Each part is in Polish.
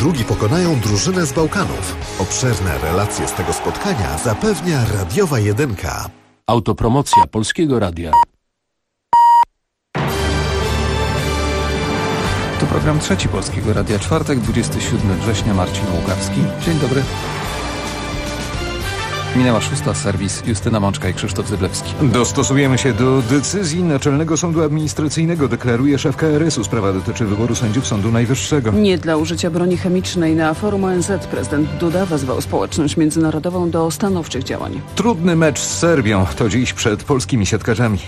drugi pokonają drużynę z Bałkanów. Obszerne relacje z tego spotkania zapewnia Radiowa Jedynka. Autopromocja Polskiego Radia. To program trzeci Polskiego Radia, czwartek, 27 września, Marcin Łukawski. Dzień dobry. Minęła 6, serwis Justyna Mączka i Krzysztof Zyblewski. Dostosujemy się do decyzji Naczelnego Sądu Administracyjnego, deklaruje szef KRS-u. Sprawa dotyczy wyboru sędziów Sądu Najwyższego. Nie dla użycia broni chemicznej. Na forum ONZ prezydent Duda wezwał społeczność międzynarodową do stanowczych działań. Trudny mecz z Serbią to dziś przed polskimi siatkarzami.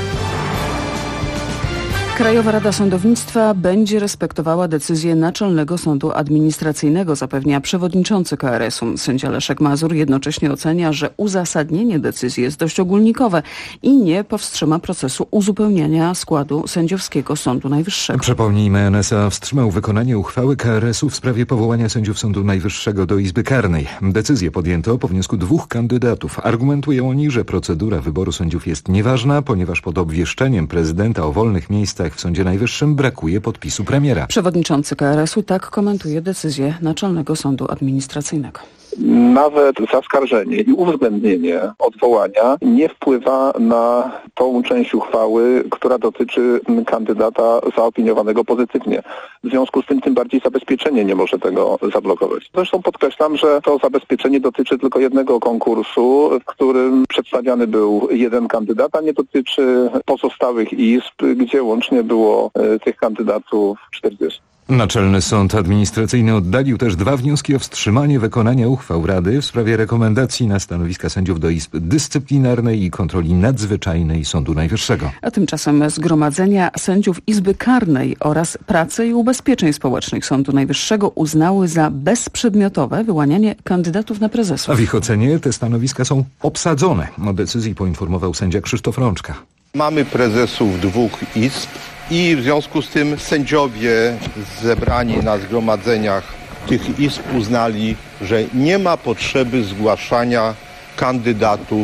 Krajowa Rada Sądownictwa będzie respektowała decyzję Naczelnego Sądu Administracyjnego, zapewnia przewodniczący KRS-u. Sędzia Leszek Mazur jednocześnie ocenia, że uzasadnienie decyzji jest dość ogólnikowe i nie powstrzyma procesu uzupełniania składu sędziowskiego Sądu Najwyższego. Przypomnijmy, NSA wstrzymał wykonanie uchwały KRS-u w sprawie powołania sędziów Sądu Najwyższego do Izby Karnej. Decyzję podjęto po wniosku 2 kandydatów. Argumentują oni, że procedura wyboru sędziów jest nieważna, ponieważ pod obwieszczeniem prezydenta o wolnych miejscach w Sądzie Najwyższym brakuje podpisu premiera. Przewodniczący KRS-u tak komentuje decyzję Naczelnego Sądu Administracyjnego. Nawet zaskarżenie i uwzględnienie odwołania nie wpływa na tą część uchwały, która dotyczy kandydata zaopiniowanego pozytywnie. W związku z tym bardziej zabezpieczenie nie może tego zablokować. Zresztą podkreślam, że to zabezpieczenie dotyczy tylko jednego konkursu, w którym przedstawiany był jeden kandydat, a nie dotyczy pozostałych izb, gdzie łącznie było tych kandydatów 40. Naczelny Sąd Administracyjny oddalił też 2 wnioski o wstrzymanie wykonania uchwał Rady w sprawie rekomendacji na stanowiska sędziów do Izb Dyscyplinarnej i Kontroli Nadzwyczajnej Sądu Najwyższego. A tymczasem zgromadzenia sędziów Izby Karnej oraz Pracy i Ubezpieczeń Społecznych Sądu Najwyższego uznały za bezprzedmiotowe wyłanianie kandydatów na prezesów. A w ich ocenie te stanowiska są obsadzone. O decyzji poinformował sędzia Krzysztof Rączka. Mamy prezesów 2 izb i w związku z tym sędziowie zebrani na zgromadzeniach tych izb uznali, że nie ma potrzeby zgłaszania kandydatów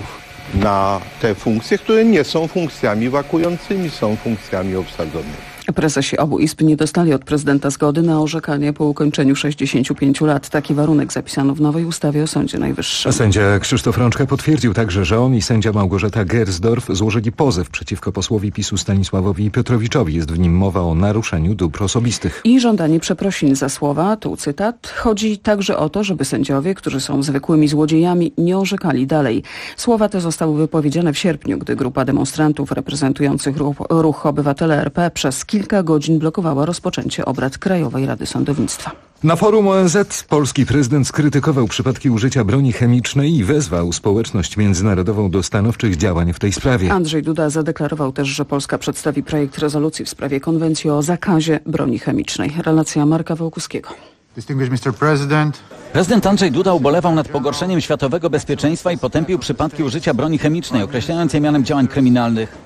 na te funkcje, które nie są funkcjami wakującymi, są funkcjami obsadzonymi. Prezesi obu izb nie dostali od prezydenta zgody na orzekanie po ukończeniu 65 lat. Taki warunek zapisano w nowej ustawie o Sądzie Najwyższym. Sędzia Krzysztof Rączka potwierdził także, że on i sędzia Małgorzata Gersdorf złożyli pozew przeciwko posłowi PiS-u Stanisławowi Piotrowiczowi. Jest w nim mowa o naruszeniu dóbr osobistych. I żądanie przeprosin za słowa, tu cytat, chodzi także o to, żeby sędziowie, którzy są zwykłymi złodziejami, nie orzekali dalej. Słowa te zostały wypowiedziane w sierpniu, gdy grupa demonstrantów reprezentujących ruch Obywatele RP przez kilka godzin blokowała rozpoczęcie obrad Krajowej Rady Sądownictwa. Na forum ONZ polski prezydent skrytykował przypadki użycia broni chemicznej i wezwał społeczność międzynarodową do stanowczych działań w tej sprawie. Andrzej Duda zadeklarował też, że Polska przedstawi projekt rezolucji w sprawie konwencji o zakazie broni chemicznej. Relacja Marka Wołkuskiego. Prezydent Andrzej Duda ubolewał nad pogorszeniem światowego bezpieczeństwa i potępił przypadki użycia broni chemicznej, określając je mianem działań kryminalnych.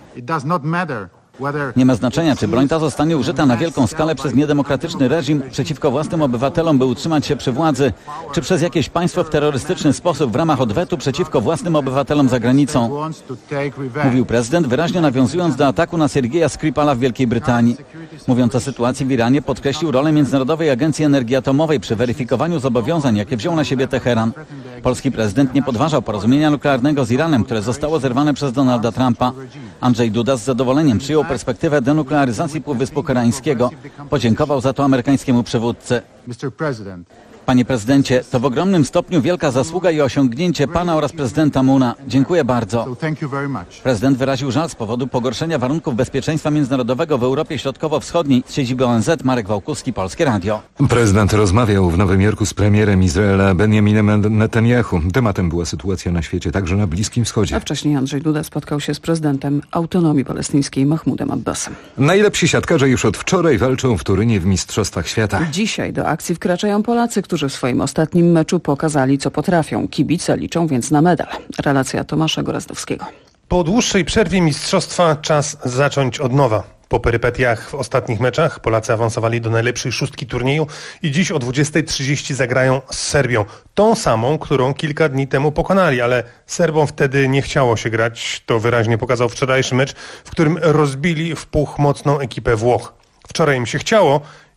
Nie ma znaczenia, czy broń ta zostanie użyta na wielką skalę przez niedemokratyczny reżim przeciwko własnym obywatelom, by utrzymać się przy władzy, czy przez jakieś państwo w terrorystyczny sposób w ramach odwetu przeciwko własnym obywatelom za granicą. Mówił prezydent, wyraźnie nawiązując do ataku na Sergieja Skripala w Wielkiej Brytanii. Mówiąc o sytuacji w Iranie, podkreślił rolę Międzynarodowej Agencji Energii Atomowej przy weryfikowaniu zobowiązań, jakie wziął na siebie Teheran. Polski prezydent nie podważał porozumienia nuklearnego z Iranem, które zostało zerwane przez Donalda Trumpa. Andrzej Duda z zadowoleniem przyjął perspektywę denuklearyzacji Półwyspu Koreańskiego. Podziękował za to amerykańskiemu przywódcy. Panie prezydencie, to w ogromnym stopniu wielka zasługa i osiągnięcie pana oraz prezydenta Moona. Dziękuję bardzo. Prezydent wyraził żal z powodu pogorszenia warunków bezpieczeństwa międzynarodowego w Europie Środkowo-Wschodniej. Z siedziby ONZ Marek Wałkuski, Polskie Radio. Prezydent rozmawiał w Nowym Jorku z premierem Izraela Benjaminem Netanyahu. Tematem była sytuacja na świecie, także na Bliskim Wschodzie. A wcześniej Andrzej Duda spotkał się z prezydentem autonomii palestyńskiej Mahmoudem Abbasem. Najlepsi siatkarze już od wczoraj walczą w Turynie w Mistrzostwach Świata. Dzisiaj do akcji wkraczają Polacy, którzy w swoim ostatnim meczu pokazali, co potrafią. Kibice liczą więc na medal. Relacja Tomasza Gorazdowskiego. Po dłuższej przerwie mistrzostwa czas zacząć od nowa. Po perypetiach w ostatnich meczach Polacy awansowali do najlepszej szóstki turnieju i dziś o 20:30 zagrają z Serbią. Tą samą, którą kilka dni temu pokonali, ale Serbom wtedy nie chciało się grać. To wyraźnie pokazał wczorajszy mecz, w którym rozbili w puch mocną ekipę Włoch. Wczoraj im się chciało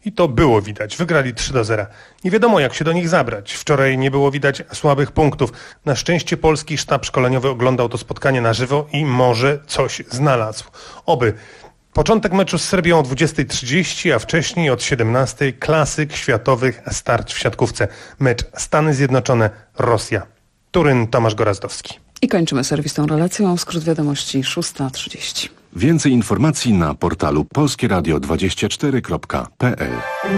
I to było widać. Wygrali 3-0. Nie wiadomo, jak się do nich zabrać. Wczoraj nie było widać słabych punktów. Na szczęście polski sztab szkoleniowy oglądał to spotkanie na żywo i może coś znalazł. Oby. Początek meczu z Serbią o 20:30, a wcześniej od 17:00 klasyk światowych starć w siatkówce. Mecz Stany Zjednoczone-Rosja. Turyn, Tomasz Gorazdowski. I kończymy serwis tą relacją. Skrót wiadomości 6:30. Więcej informacji na portalu polskieradio24.pl.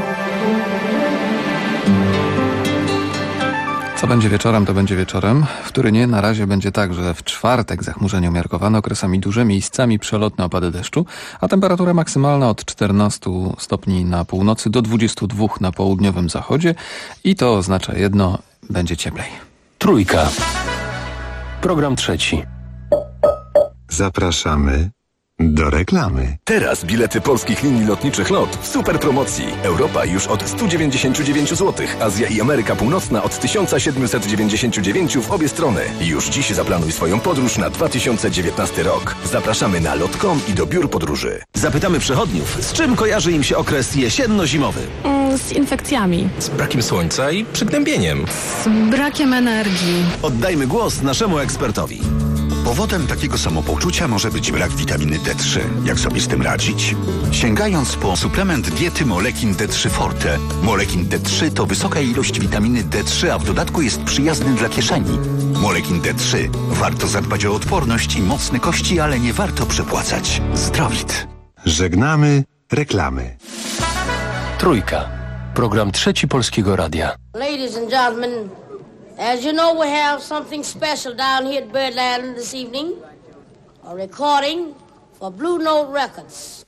Co będzie wieczorem, to będzie wieczorem. W Turynie na razie będzie tak, że w czwartek zachmurzenie umiarkowane, okresami duże, miejscami przelotne opady deszczu, a temperatura maksymalna od 14 stopni na północy do 22 na południowym zachodzie i to oznacza jedno, będzie cieplej. Trójka. Program trzeci. Zapraszamy do reklamy. Teraz bilety polskich linii lotniczych LOT w super promocji. Europa już od 199 zł, Azja i Ameryka Północna od 1799 w obie strony. Już dziś zaplanuj swoją podróż na 2019 rok. Zapraszamy na lot.com i do biur podróży. Zapytamy przechodniów, z czym kojarzy im się okres jesienno-zimowy? Z infekcjami. Z brakiem słońca i przygnębieniem. Z brakiem energii. Oddajmy głos naszemu ekspertowi. Powodem takiego samopoczucia może być brak witaminy D3. Jak sobie z tym radzić? Sięgając po suplement diety Molekin D3 Forte. Molekin D3 to wysoka ilość witaminy D3, a w dodatku jest przyjazny dla kieszeni. Molekin D3. Warto zadbać o odporność i mocne kości, ale nie warto przepłacać. Zdrowit. Żegnamy reklamy. Trójka. Program trzeci Polskiego Radia. Ladies and gentlemen, as you know, we have something special down here at Birdland this evening. A recording for Blue Note Records.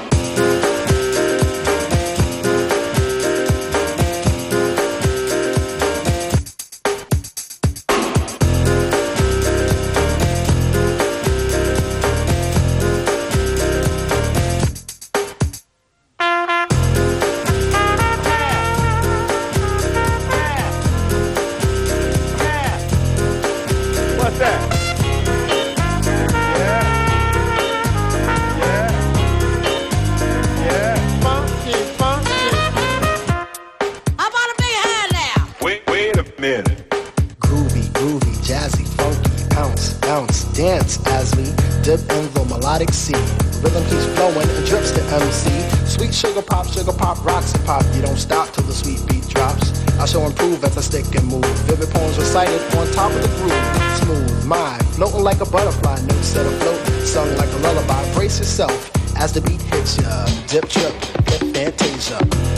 Dance as we dip in the melodic sea. Rhythm keeps flowing and drips to MC. Sweet sugar pop, rocks and pop. You don't stop till the sweet beat drops. I shall improve as I stick and move. Vivid poems recited on top of the groove. Smooth mind, floating like a butterfly. Notes set afloat, sung like a lullaby. Brace yourself as the beat hits ya. Dip, trip, hip, fantasia.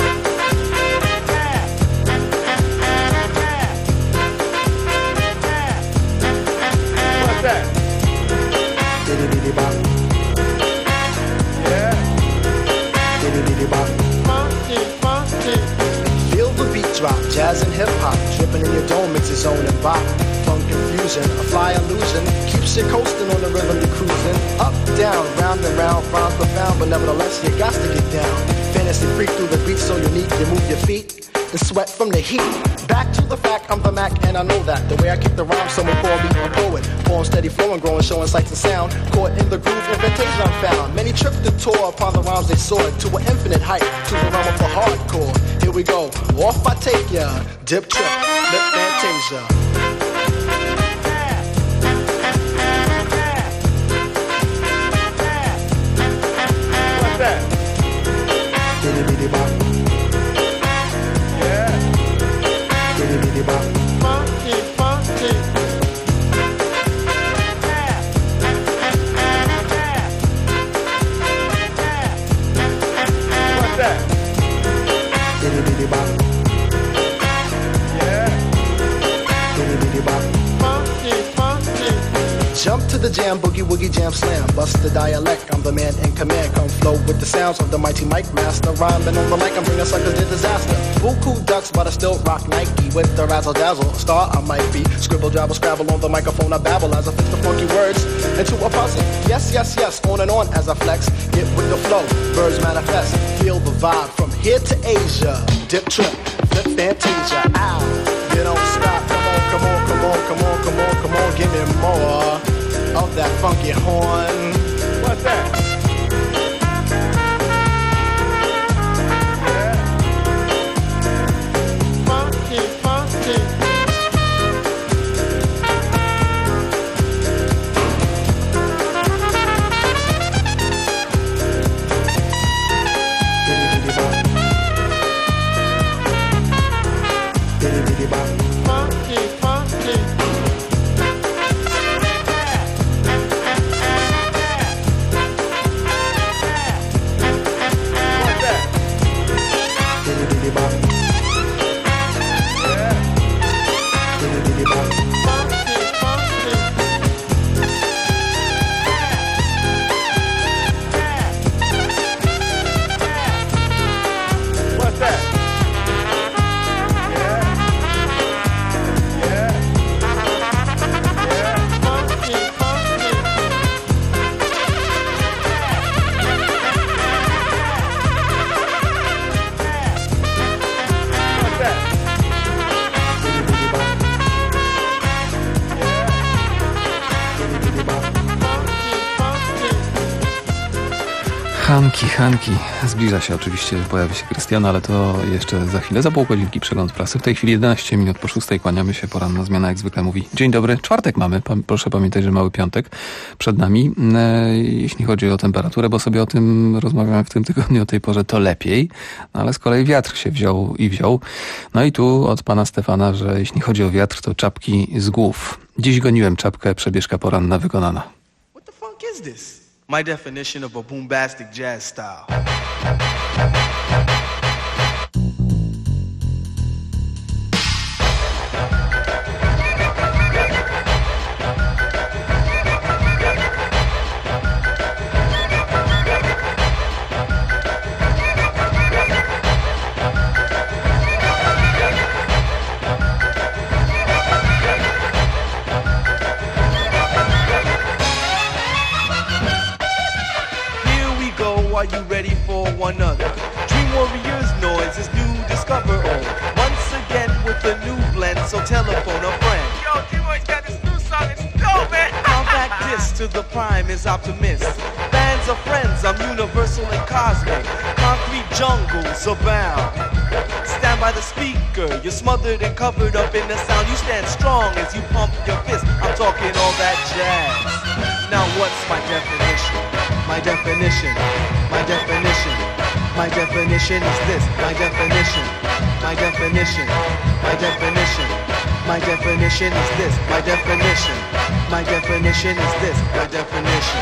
What's that? Diddy-diddy-bop. Yeah. Diddy-diddy-bop. Funky, funky. Feel the beat drop, jazz and hip-hop. Dripping in your dome makes it zone and bop. Funk confusion, a fly illusion. Keeps you coasting on the rhythm you're cruising. Up, down, round and round, rhymes profound. But nevertheless, you got to get down. Fantasy freak through the beat so unique. You move your feet and sweat from the heat. Back to the fact, I'm the Mac and I know that. The way I kick the rhyme, someone call me a poet. Poem steady flowing, growing, showing sights and sound. Caught in the groove, invitation I'm found. Many tripped the tour upon the rhymes they soared. To an infinite height, to the realm of the hardcore. Here we go, off I take ya. Dip trip, lip fantasia. What's that? Diddy-diddy-bop. Funky, funky. What's that? Diddy-diddy-bop. Yeah. Diddy-diddy-bop. Funky, funky. Jump to the jam, boogie woogie jam slam. Bust the dialect, I'm the man in command. Come flow with the sounds of the mighty mic master. Rhyming on the mic, I'm bringing suckers to disaster. Buku ducks, but I still rock Nike. With the razzle dazzle, a star I might be. Scribble, jabble, scrabble on the microphone, I babble as I fix the funky words into a puzzle. Yes, yes, yes, on and on as I flex. Get with the flow, birds manifest. Feel the vibe from here to Asia. Dip trip, flip fantasia. Ow, you don't stop. Come on, come on, come on, come on, come on, come on. Give me more of that funky horn. What's that? Yeah. Hanki. Zbliża się oczywiście, pojawi się Krystian, ale to jeszcze za chwilę. Za pół godzinki przegląd prasy. W tej chwili 11 minut po 6. Kłaniamy się. Poranna zmiana jak zwykle mówi. Dzień dobry. Czwartek mamy. Proszę pamiętać, że mały piątek przed nami. Jeśli chodzi o temperaturę, bo sobie o tym rozmawiałem w tym tygodniu o tej porze, to lepiej. No, ale z kolei wiatr się wziął. No i tu od pana Stefana, że jeśli chodzi o wiatr, to czapki z głów. Dziś goniłem czapkę, przebieżka poranna wykonana. What the fuck is this? My definition of a bombastic jazz style. Are you ready for one other? Dream Warriors noise is new, discover all. Once again with a new blend, so telephone a friend. Yo, D-Boy's got this new song, it's dope, man! Compact disc to the prime is optimist. Bands of friends, I'm universal and cosmic. Concrete jungles abound. Stand by the speaker, you're smothered and covered up in the sound. You stand strong as you pump your fist. I'm talking all that jazz. Now what's my definition? My definition, my definition, my definition is this. My definition, my definition, my definition, my definition is this. My definition, my definition is this. My definition.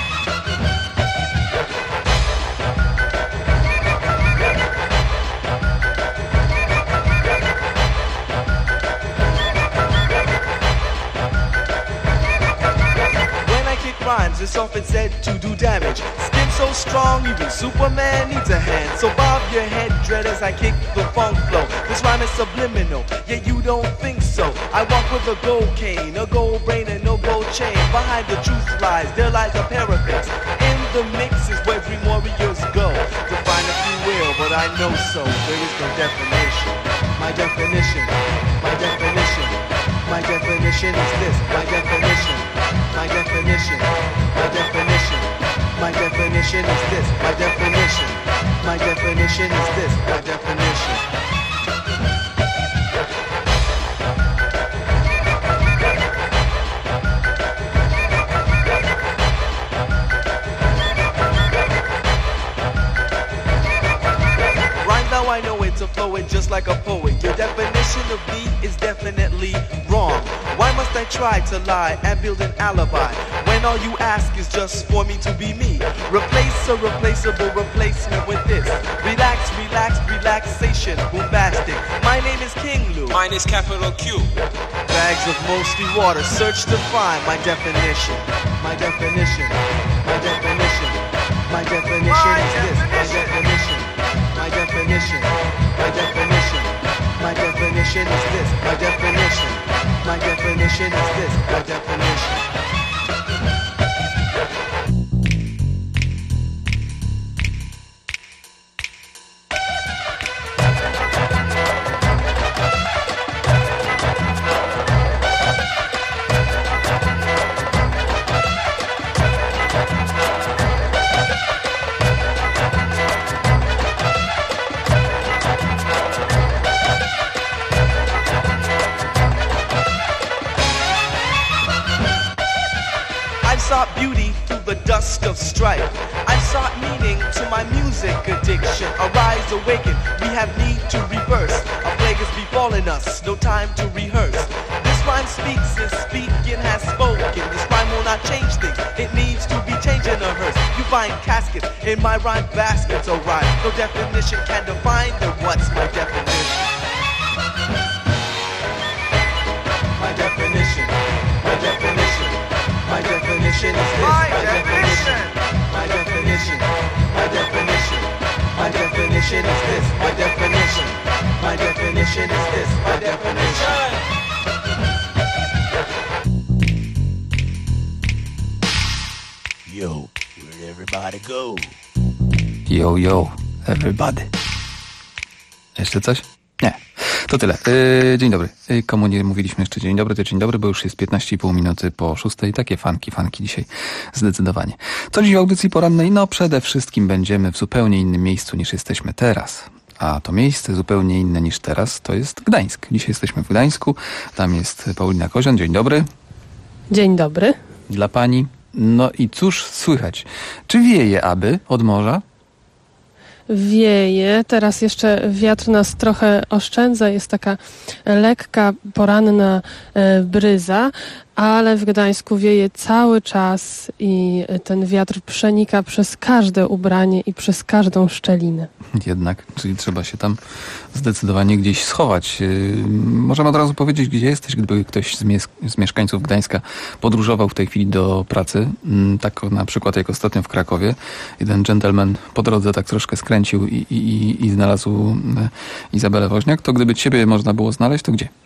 Rhymes, it's often said to do damage. Skin so strong, even Superman needs a hand. So bob your head, dread, as I kick the funk flow. This rhyme is subliminal, yet you don't think so. I walk with a gold cane, a gold brain, and no gold chain. Behind the truth lies, there lies a parapet. In the mix is where dream warriors go. Define if you will, but I know so. There is no definition. My definition, my definition, my definition is this. My definition. My definition, my definition, my definition is this. My definition, my definition is this. My definition. Right now I know it's a flowing just like a poet. Your definition of me is definitely wrong. Why must I try to lie and build an alibi when all you ask is just for me to be me? Replace a replaceable replacement with this. Relax, relax, relaxation, bombastic. My name is King Lou. Mine is capital Q. Bags of mostly water, search to find my definition. My definition, my definition, my definition is this. My definition, my definition, my definition, my definition is this. My definition. My definition is this, my definition. Beauty through the dust of strife. I sought meaning to my music addiction. Arise, awaken, we have need to reverse. A plague is befalling us, no time to rehearse. This rhyme speaks, is speaking, has spoken. This rhyme will not change things, it needs to be changed in a hearse. You find caskets in my rhyme baskets, oh rhyme. No definition can define, then what's my definition? My definition, my definition. My definition is this. My definition. My definition. My definition. My definition is this. My definition. My definition is this. My definition. Yo, where'd everybody go? Yo, everybody. Jeszcze coś? Nie. To tyle. Dzień dobry. Komu nie mówiliśmy jeszcze dzień dobry, to dzień dobry, bo już jest 15,5 minuty po 6. Takie fanki dzisiaj zdecydowanie. Co dziś w audycji porannej? No przede wszystkim będziemy w zupełnie innym miejscu niż jesteśmy teraz. A to miejsce zupełnie inne niż teraz to jest Gdańsk. Dzisiaj jesteśmy w Gdańsku. Tam jest Paulina Kozian. Dzień dobry. Dzień dobry. Dla pani. No i cóż słychać? Czy wieje aby od morza? Wieje. Teraz jeszcze wiatr nas trochę oszczędza. Jest taka lekka, poranna bryza, ale w Gdańsku wieje cały czas i ten wiatr przenika przez każde ubranie i przez każdą szczelinę. Jednak, czyli trzeba się tam zdecydowanie gdzieś schować. Możemy od razu powiedzieć, gdzie jesteś, gdyby ktoś z mieszkańców Gdańska podróżował w tej chwili do pracy. Tak na przykład jak ostatnio w Krakowie. Jeden dżentelmen po drodze tak troszkę skręcił i znalazł Izabelę Woźniak. To gdyby ciebie można było znaleźć, to gdzie?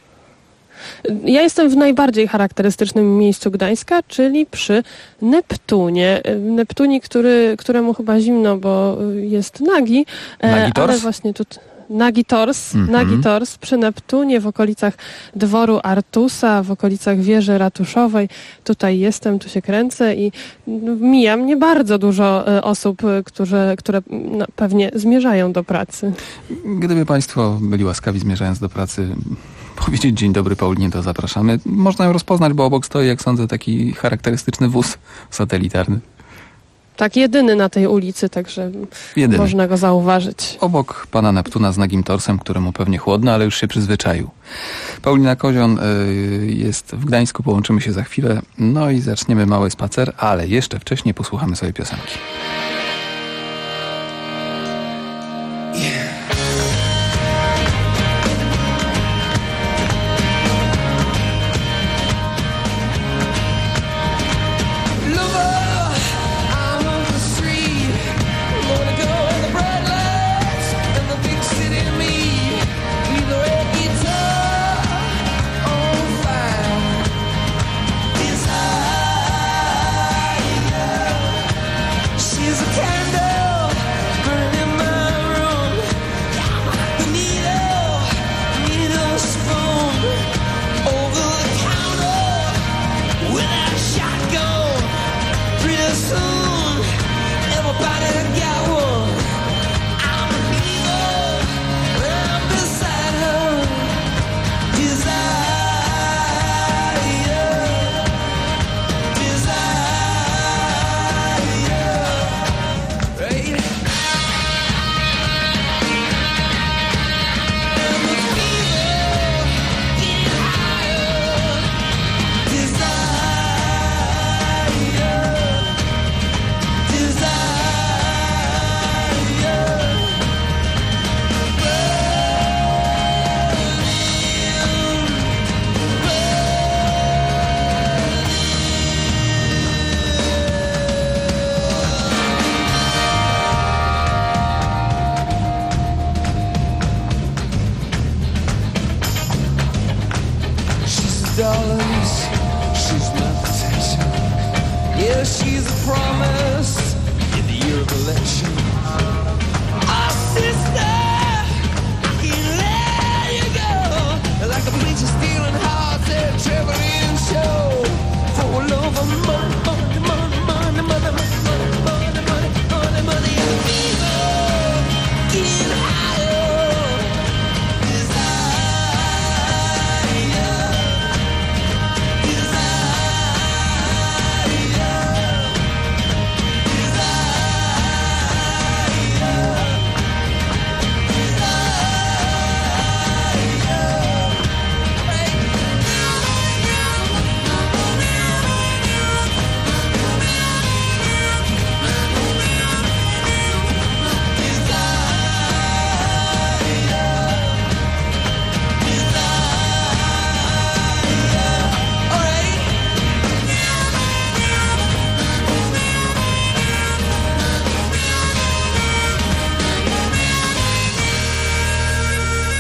Ja jestem w najbardziej charakterystycznym miejscu Gdańska, czyli przy Neptunie. Neptunie, któremu chyba zimno, bo jest nagi. Ale właśnie tu nagi tors przy Neptunie, w okolicach dworu Artusa, w okolicach wieży ratuszowej. Tutaj jestem, tu się kręcę i mija mnie bardzo dużo osób, które pewnie zmierzają do pracy. Gdyby państwo byli łaskawi, zmierzając do pracy, powiedzieć dzień dobry Paulinie, to zapraszamy. Można ją rozpoznać, bo obok stoi, jak sądzę, taki charakterystyczny wóz satelitarny. Tak, jedyny na tej ulicy, także można go zauważyć. Obok pana Neptuna z nagim torsem, któremu pewnie chłodno, ale już się przyzwyczaił. Paulina Kozian jest w Gdańsku, połączymy się za chwilę, no i zaczniemy mały spacer, ale jeszcze wcześniej posłuchamy sobie piosenki.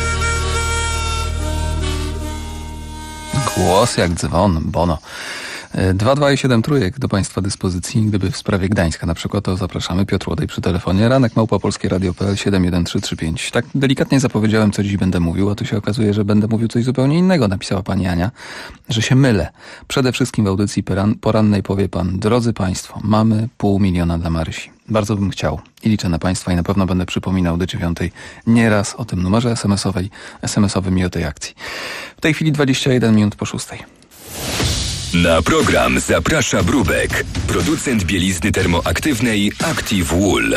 Głos jak dzwon, Bono. 227 trójek do Państwa dyspozycji. Gdyby w sprawie Gdańska na przykład, to zapraszamy. Piotr Łodej przy telefonie. ranek@polskieradio.pl 71335. Tak delikatnie zapowiedziałem, co dziś będę mówił, a tu się okazuje, że będę mówił coś zupełnie innego. Napisała pani Ania, że się mylę. Przede wszystkim w audycji porannej powie pan: drodzy Państwo, mamy 500 000 dla Marysi. Bardzo bym chciał i liczę na Państwa i na pewno będę przypominał do 9:00 nieraz o tym numerze SMS-owym i o tej akcji. W tej chwili 21 minut po 6:00. Na program zaprasza Brubek, producent bielizny termoaktywnej Active Wool.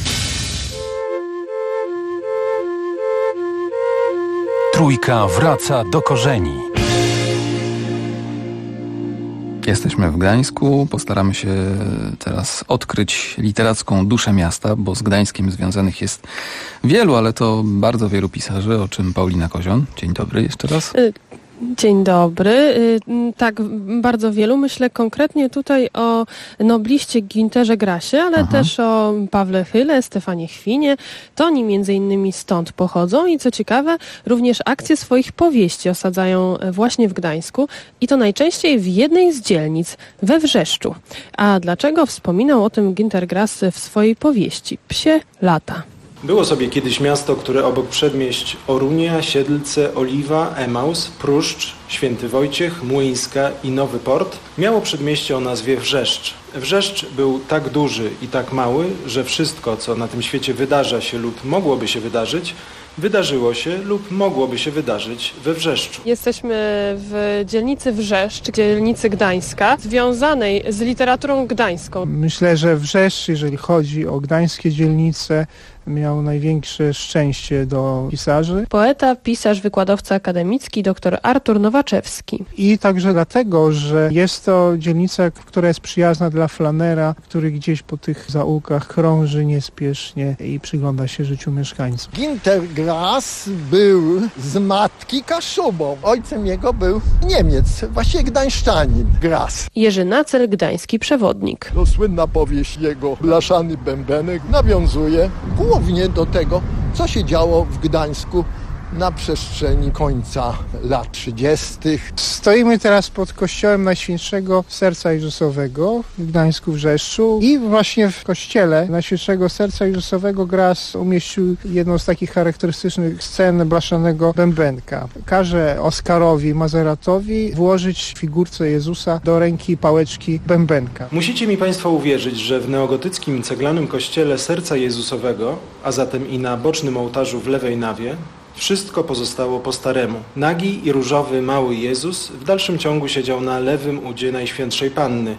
Trójka wraca do korzeni. Jesteśmy w Gdańsku. Postaramy się teraz odkryć literacką duszę miasta, bo z Gdańskiem związanych jest wielu, ale to bardzo wielu pisarzy, o czym Paulina Kozion. Dzień dobry jeszcze raz. Dzień dobry. Tak, bardzo wielu. Myślę konkretnie tutaj o nobliście Günterze Grassie, ale też o Pawle Chyle, Stefanie Chwinie. To oni między innymi stąd pochodzą i co ciekawe, również akcje swoich powieści osadzają właśnie w Gdańsku i to najczęściej w jednej z dzielnic, we Wrzeszczu. A dlaczego wspominał o tym Günter Grass w swojej powieści Psie lata? Było sobie kiedyś miasto, które obok przedmieść Orunia, Siedlce, Oliwa, Emaus, Pruszcz, Święty Wojciech, Młyńska i Nowy Port miało przedmieście o nazwie Wrzeszcz. Wrzeszcz był tak duży i tak mały, że wszystko, co na tym świecie wydarza się lub mogłoby się wydarzyć, wydarzyło się lub mogłoby się wydarzyć we Wrzeszczu. Jesteśmy w dzielnicy Wrzeszcz, dzielnicy Gdańska, związanej z literaturą gdańską. Myślę, że Wrzeszcz, jeżeli chodzi o gdańskie dzielnice, miał największe szczęście do pisarzy. Poeta, pisarz, wykładowca akademicki, dr Artur Nowaczewski. I także dlatego, że jest to dzielnica, która jest przyjazna dla flanera, który gdzieś po tych zaułkach krąży niespiesznie i przygląda się życiu mieszkańców. Günter Grass był z matki Kaszubą. Ojcem jego był Niemiec, właściwie gdańszczanin Grass. Jerzy Nacel, gdański przewodnik. Słynna powieść jego Blaszany Bębenek nawiązuje głównie do tego, co się działo w Gdańsku na przestrzeni końca lat 30. Stoimy teraz pod kościołem Najświętszego Serca Jezusowego w Gdańsku Wrzeszczu i właśnie w kościele Najświętszego Serca Jezusowego Grass umieścił jedną z takich charakterystycznych scen Blaszanego Bębenka. Każe Oskarowi Mazeratowi włożyć figurce Jezusa do ręki pałeczki bębenka. Musicie mi Państwo uwierzyć, że w neogotyckim ceglanym kościele Serca Jezusowego, a zatem i na bocznym ołtarzu w lewej nawie, wszystko pozostało po staremu. Nagi i różowy mały Jezus w dalszym ciągu siedział na lewym udzie Najświętszej Panny.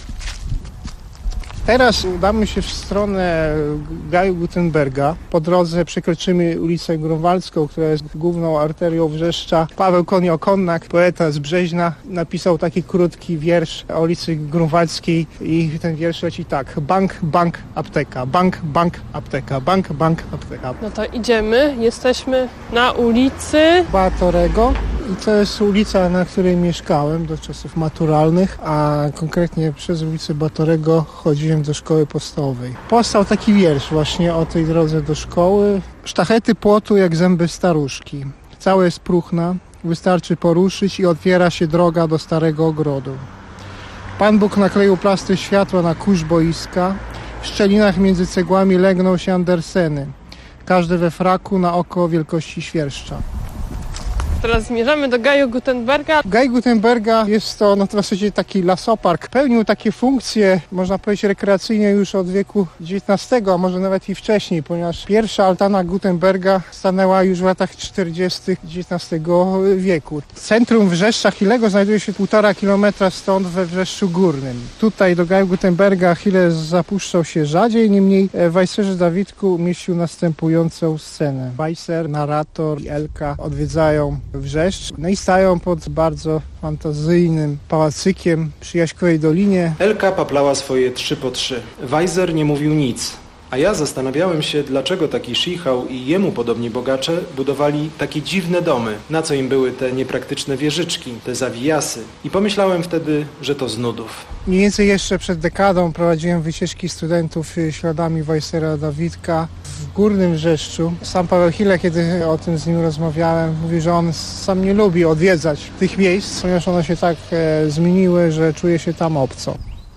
Teraz udamy się w stronę Gaju Gutenberga. Po drodze przekroczymy ulicę Grunwaldzką, która jest główną arterią Wrzeszcza. Paweł Konio-Konnak, poeta z Brzeźna, napisał taki krótki wiersz o ulicy Grunwaldzkiej i ten wiersz leci tak: bank, bank, apteka, bank, bank, apteka, bank, bank, apteka. No to idziemy, jesteśmy na ulicy Batorego. I to jest ulica, na której mieszkałem do czasów maturalnych, a konkretnie przez ulicę Batorego chodziłem do szkoły podstawowej. Powstał taki wiersz właśnie o tej drodze do szkoły. Sztachety płotu jak zęby staruszki. Całe jest próchna, wystarczy poruszyć i otwiera się droga do starego ogrodu. Pan Bóg nakleił plastry światła na kurz boiska. W szczelinach między cegłami legną się Anderseny. Każdy we fraku na oko wielkości świerszcza. Teraz zmierzamy do Gaju Gutenberga. Gaj Gutenberga jest to w zasadzie taki lasopark. Pełnił takie funkcje, można powiedzieć, rekreacyjne już od wieku XIX, a może nawet i wcześniej, ponieważ pierwsza altana Gutenberga stanęła już w latach 40. XIX wieku. Centrum Wrzeszcza Chilego znajduje się 1,5 kilometra stąd we Wrzeszczu Górnym. Tutaj do Gaju Gutenberga Chile zapuszczał się rzadziej, niemniej w Weisserze Dawidku umieścił następującą scenę. Weisser, narrator i Elka odwiedzają Wrzeszcz, no i stają pod bardzo fantazyjnym pałacykiem przy Jaśkowej Dolinie. Elka paplała swoje 3x3. Weiser nie mówił nic. A ja zastanawiałem się, dlaczego taki Schichał i jemu podobni bogacze budowali takie dziwne domy. Na co im były te niepraktyczne wieżyczki, te zawijasy. I pomyślałem wtedy, że to z nudów. Mniej więcej jeszcze przed dekadą prowadziłem wycieczki studentów śladami Weissera Dawidka. w Górnym Wrzeszczu. Sam Paweł Hille, kiedy o tym z nim rozmawiałem, mówi, że on sam nie lubi odwiedzać tych miejsc, ponieważ one się tak zmieniły, że czuje się tam obco.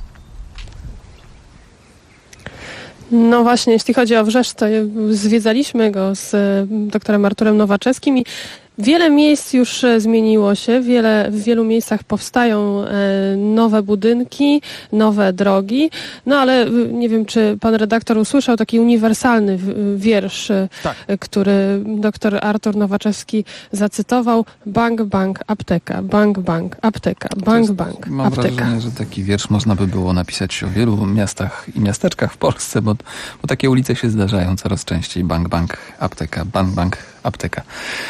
No właśnie, jeśli chodzi o Wrzeszcz, to zwiedzaliśmy go z doktorem Arturem Nowaczewskim i wiele miejsc już zmieniło się, w wielu miejscach powstają nowe budynki, nowe drogi, no ale nie wiem, czy pan redaktor usłyszał taki uniwersalny wiersz, który doktor Artur Nowaczewski zacytował. Bank, bank, apteka, bank, bank, apteka, bank, bank, mam apteka. Mam wrażenie, że taki wiersz można by było napisać o wielu miastach i miasteczkach w Polsce, bo takie ulice się zdarzają coraz częściej. Bank, bank, apteka, bank, bank, apteka.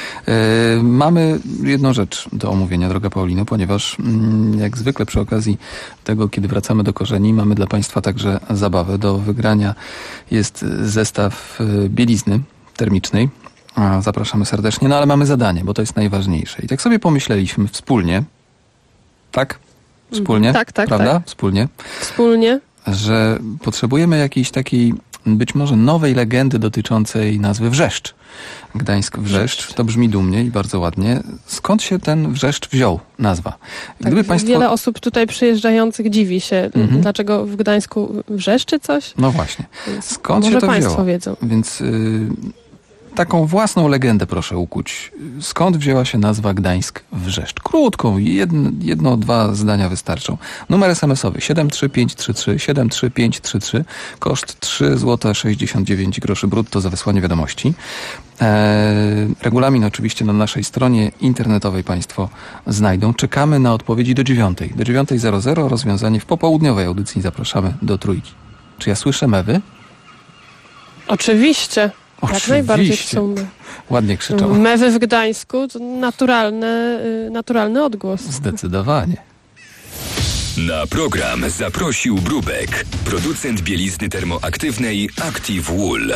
Mamy jedną rzecz do omówienia, droga Paulino, ponieważ jak zwykle przy okazji tego, kiedy wracamy do korzeni, mamy dla Państwa także zabawę. Do wygrania jest zestaw bielizny termicznej. Zapraszamy serdecznie, no ale mamy zadanie, bo to jest najważniejsze. I tak sobie pomyśleliśmy wspólnie, tak? Wspólnie? Tak, prawda? Tak. Wspólnie. Że potrzebujemy jakiejś takiej być może nowej legendy dotyczącej nazwy Wrzeszcz. Gdańsk-Wrzeszcz, to brzmi dumnie i bardzo ładnie. Skąd się ten Wrzeszcz wziął, nazwa? Gdyby państwo... Wiele osób tutaj przyjeżdżających dziwi się, dlaczego w Gdańsku wrzeszczy coś? No właśnie. Skąd może się to państwo wzięło? Wiedzą. Więc taką własną legendę proszę ukuć. Skąd wzięła się nazwa Gdańsk-Wrzeszcz? Krótką, jedno, dwa zdania wystarczą. Numer SMS-owy 73533, 73533, koszt 3,69 zł brutto za wysłanie wiadomości. Regulamin oczywiście na naszej stronie internetowej Państwo znajdą. Czekamy na odpowiedzi do 9. Do 9:00 rozwiązanie w popołudniowej audycji. Zapraszamy do Trójki. Czy ja słyszę mewy? Oczywiście. Jak najbardziej są ładnie krzyczą. Mewy w Gdańsku to naturalny odgłos. Zdecydowanie. Na program zaprosił Brubek, producent bielizny termoaktywnej Active Wool.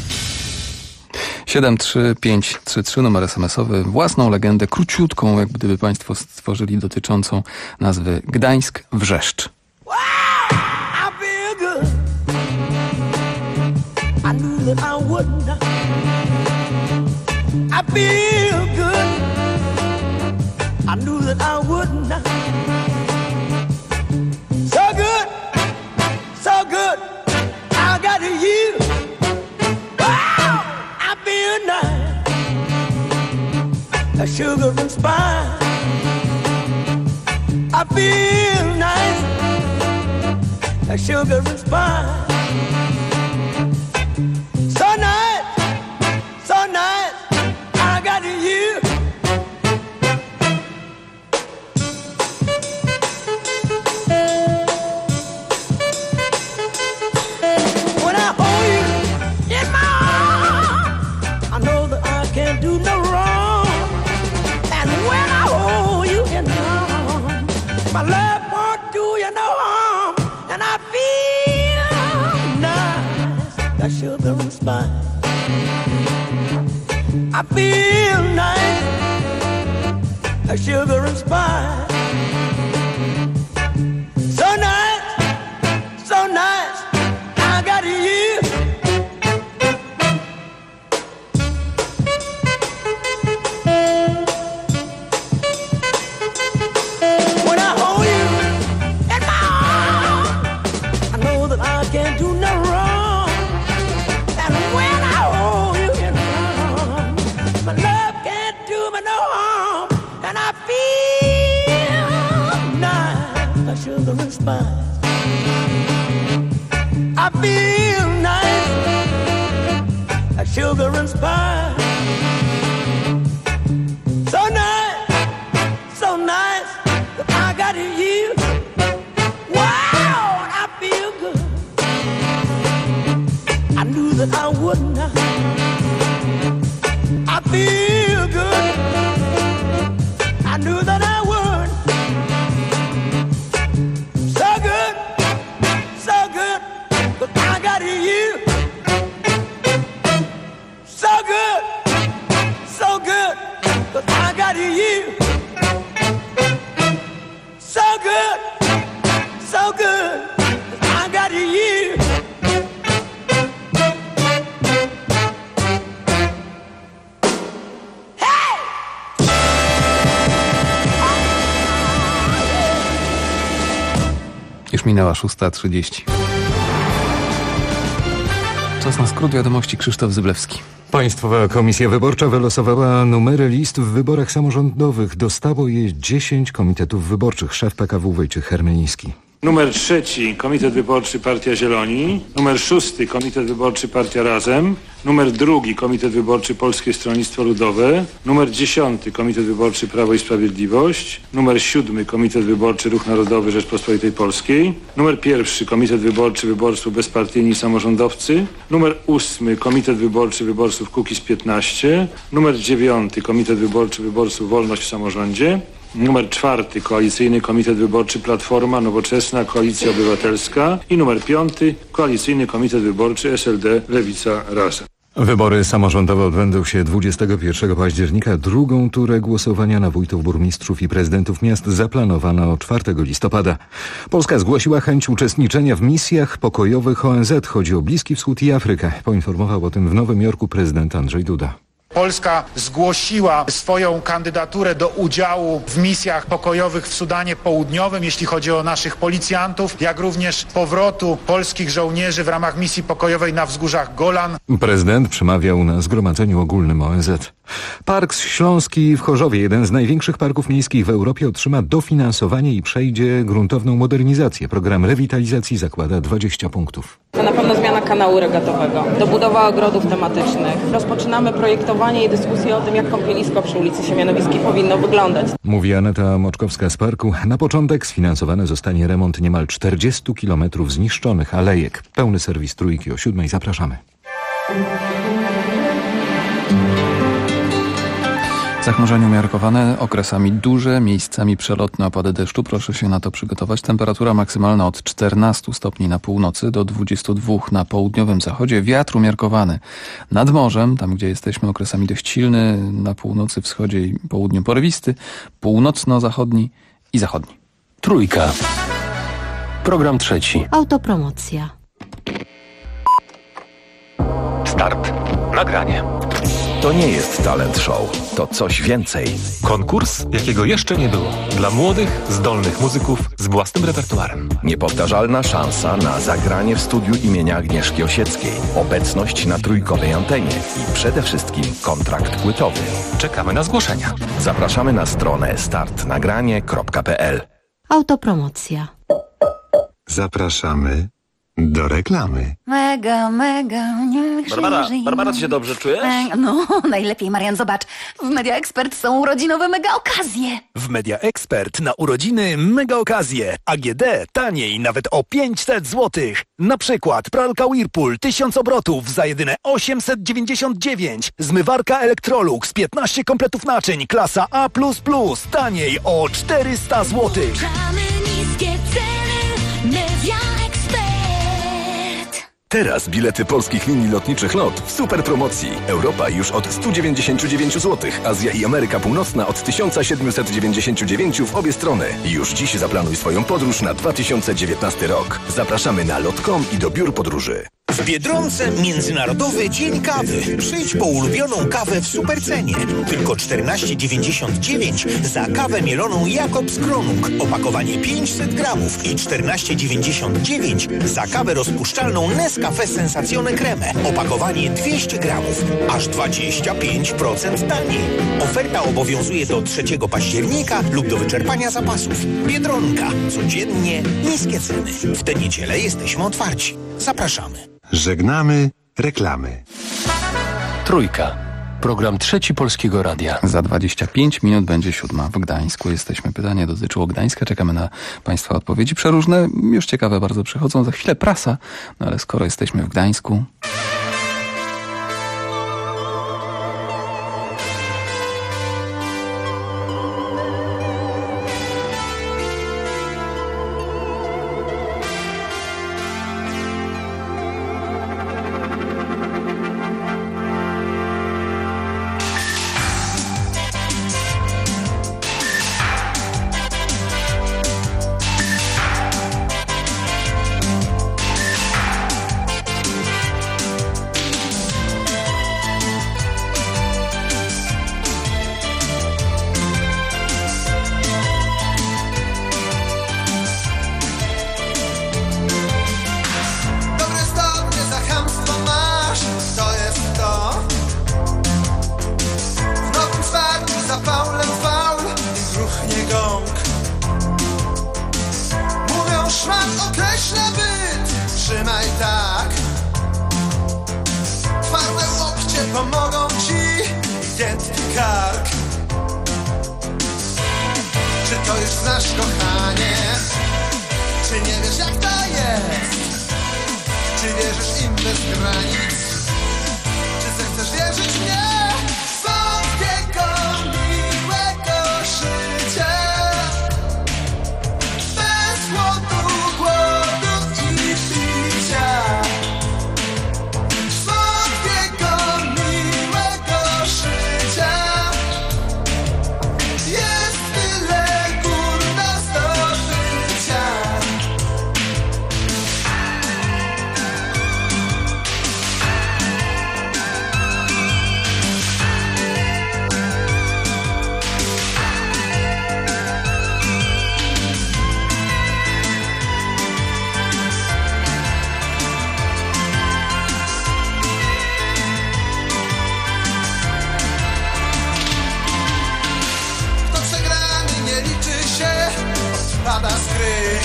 73533, numer SMS-owy. Własną legendę, króciutką, jak gdyby Państwo stworzyli, dotyczącą nazwy Gdańsk-Wrzeszcz. I knew that I wouldn't. I feel good. I knew that I wouldn't. So good, so good. I got you. Wow, I feel nice. A sugar and spice. I feel nice. A sugar and spice. My love won't do you no harm, and I feel nice, that sugar and spice. I feel nice, that sugar and spice. So nice, I got you. Sugar and spice. I feel nice, like sugar and spice. So nice, that I got you. Wow, I feel good. I knew that I wouldn't. I feel good. I knew that I would. Już minęła 6:30. Czas na skrót wiadomości. Krzysztof Zyblewski. Państwowa Komisja Wyborcza wylosowała numery list w wyborach samorządowych. Dostało je 10 komitetów wyborczych. Szef PKW Wojciech Hermeliński. Numer 3 Komitet Wyborczy Partia Zieloni, numer 6 Komitet Wyborczy Partia Razem, numer 2 Komitet Wyborczy Polskie Stronnictwo Ludowe, numer 10 Komitet Wyborczy Prawo i Sprawiedliwość, numer 7 Komitet Wyborczy Ruch Narodowy Rzeczpospolitej Polskiej, numer 1 Komitet Wyborczy Wyborców Bezpartyjni Samorządowcy, numer 8 Komitet Wyborczy Wyborców Kukiz 15, numer 9 Komitet Wyborczy Wyborców Wolność w Samorządzie, numer 4 Koalicyjny Komitet Wyborczy Platforma, Nowoczesna, Koalicja Obywatelska i numer 5 Koalicyjny Komitet Wyborczy SLD, Lewica, Razem. Wybory samorządowe odbędą się 21 października. Drugą turę głosowania na wójtów, burmistrzów i prezydentów miast zaplanowano 4 listopada. Polska zgłosiła chęć uczestniczenia w misjach pokojowych ONZ. Chodzi o Bliski Wschód i Afrykę. Poinformował o tym w Nowym Jorku prezydent Andrzej Duda. Polska zgłosiła swoją kandydaturę do udziału w misjach pokojowych w Sudanie Południowym, jeśli chodzi o naszych policjantów, jak również powrotu polskich żołnierzy w ramach misji pokojowej na wzgórzach Golan. Prezydent przemawiał na Zgromadzeniu Ogólnym ONZ. Park Śląski w Chorzowie, jeden z największych parków miejskich w Europie, otrzyma dofinansowanie i przejdzie gruntowną modernizację. Program rewitalizacji zakłada 20 punktów. To na pewno zmiana kanału regatowego, dobudowa ogrodów tematycznych. Rozpoczynamy projektowanie i dyskusję o tym, jak kąpielisko przy ulicy Siemianowickiej powinno wyglądać. Mówi Aneta Moczkowska z parku. Na początek sfinansowany zostanie remont niemal 40 kilometrów zniszczonych alejek. Pełny serwis Trójki o 7:00. Zapraszamy. Zachmurzenie umiarkowane, okresami duże, miejscami przelotne opady deszczu. Proszę się na to przygotować. Temperatura maksymalna od 14 stopni na północy do 22 na południowym zachodzie. Wiatr umiarkowany nad morzem, tam gdzie jesteśmy, okresami dość silny. Na północy, wschodzie i południu porywisty. Północno-zachodni i zachodni. Trójka. Program 3. Autopromocja. Start. Nagranie. To nie jest talent show, to coś więcej. Konkurs, jakiego jeszcze nie było. Dla młodych, zdolnych muzyków z własnym repertuarem. Niepowtarzalna szansa na zagranie w studiu imienia Agnieszki Osieckiej. Obecność na trójkowej antenie i przede wszystkim kontrakt płytowy. Czekamy na zgłoszenia. Zapraszamy na stronę startnagranie.pl. Autopromocja. Zapraszamy do reklamy. Mega, nie Barbara, ty się dobrze czujesz? No, najlepiej, Marian, zobacz. W Media Expert są urodzinowe mega okazje. W Media Expert na urodziny mega okazje. AGD taniej nawet o 500 zł. Na przykład pralka Whirlpool 1000 obrotów za jedyne 899. Zmywarka Electrolux 15 kompletów naczyń klasa A++ taniej o 400 zł. Niskie ceny, Media Expert. Teraz bilety polskich linii lotniczych LOT w super promocji. Europa już od 199 zł, Azja i Ameryka Północna od 1799 w obie strony. Już dziś zaplanuj swoją podróż na 2019 rok. Zapraszamy na lot.com i do biur podróży. W Biedronce Międzynarodowy Dzień Kawy. Przyjdź po ulubioną kawę w supercenie. Tylko 14,99 za kawę mieloną Jakobs Kronung. Opakowanie 500 gramów i 14,99 za kawę rozpuszczalną Nescafe Sensazione Creme. Opakowanie 200 gramów. Aż 25% taniej. Oferta obowiązuje do 3 października lub do wyczerpania zapasów. Biedronka. Codziennie niskie ceny. W tę niedzielę jesteśmy otwarci. Zapraszamy. Żegnamy reklamy. Trójka. Program 3 Polskiego Radia. Za 25 minut będzie 7:00 w Gdańsku. Jesteśmy. Pytanie dotyczyło Gdańska. Czekamy na Państwa odpowiedzi przeróżne. Już ciekawe bardzo przychodzą. Za chwilę prasa. No ale skoro jesteśmy w Gdańsku... Trzymaj tak. Twarde łokcie pomogą ci i giętki kark. Czy to już znasz, kochanie? Czy nie wiesz, jak to jest? Czy wierzysz im bez granic? Czy zechcesz wierzyć mnie? Słodkiego, miłego życia, bez głodu, głodu i picia. Słodkiego, miłego życia. Jest tyle gór do zdobycia. Kto przegrany nie liczy się, odpada z gry.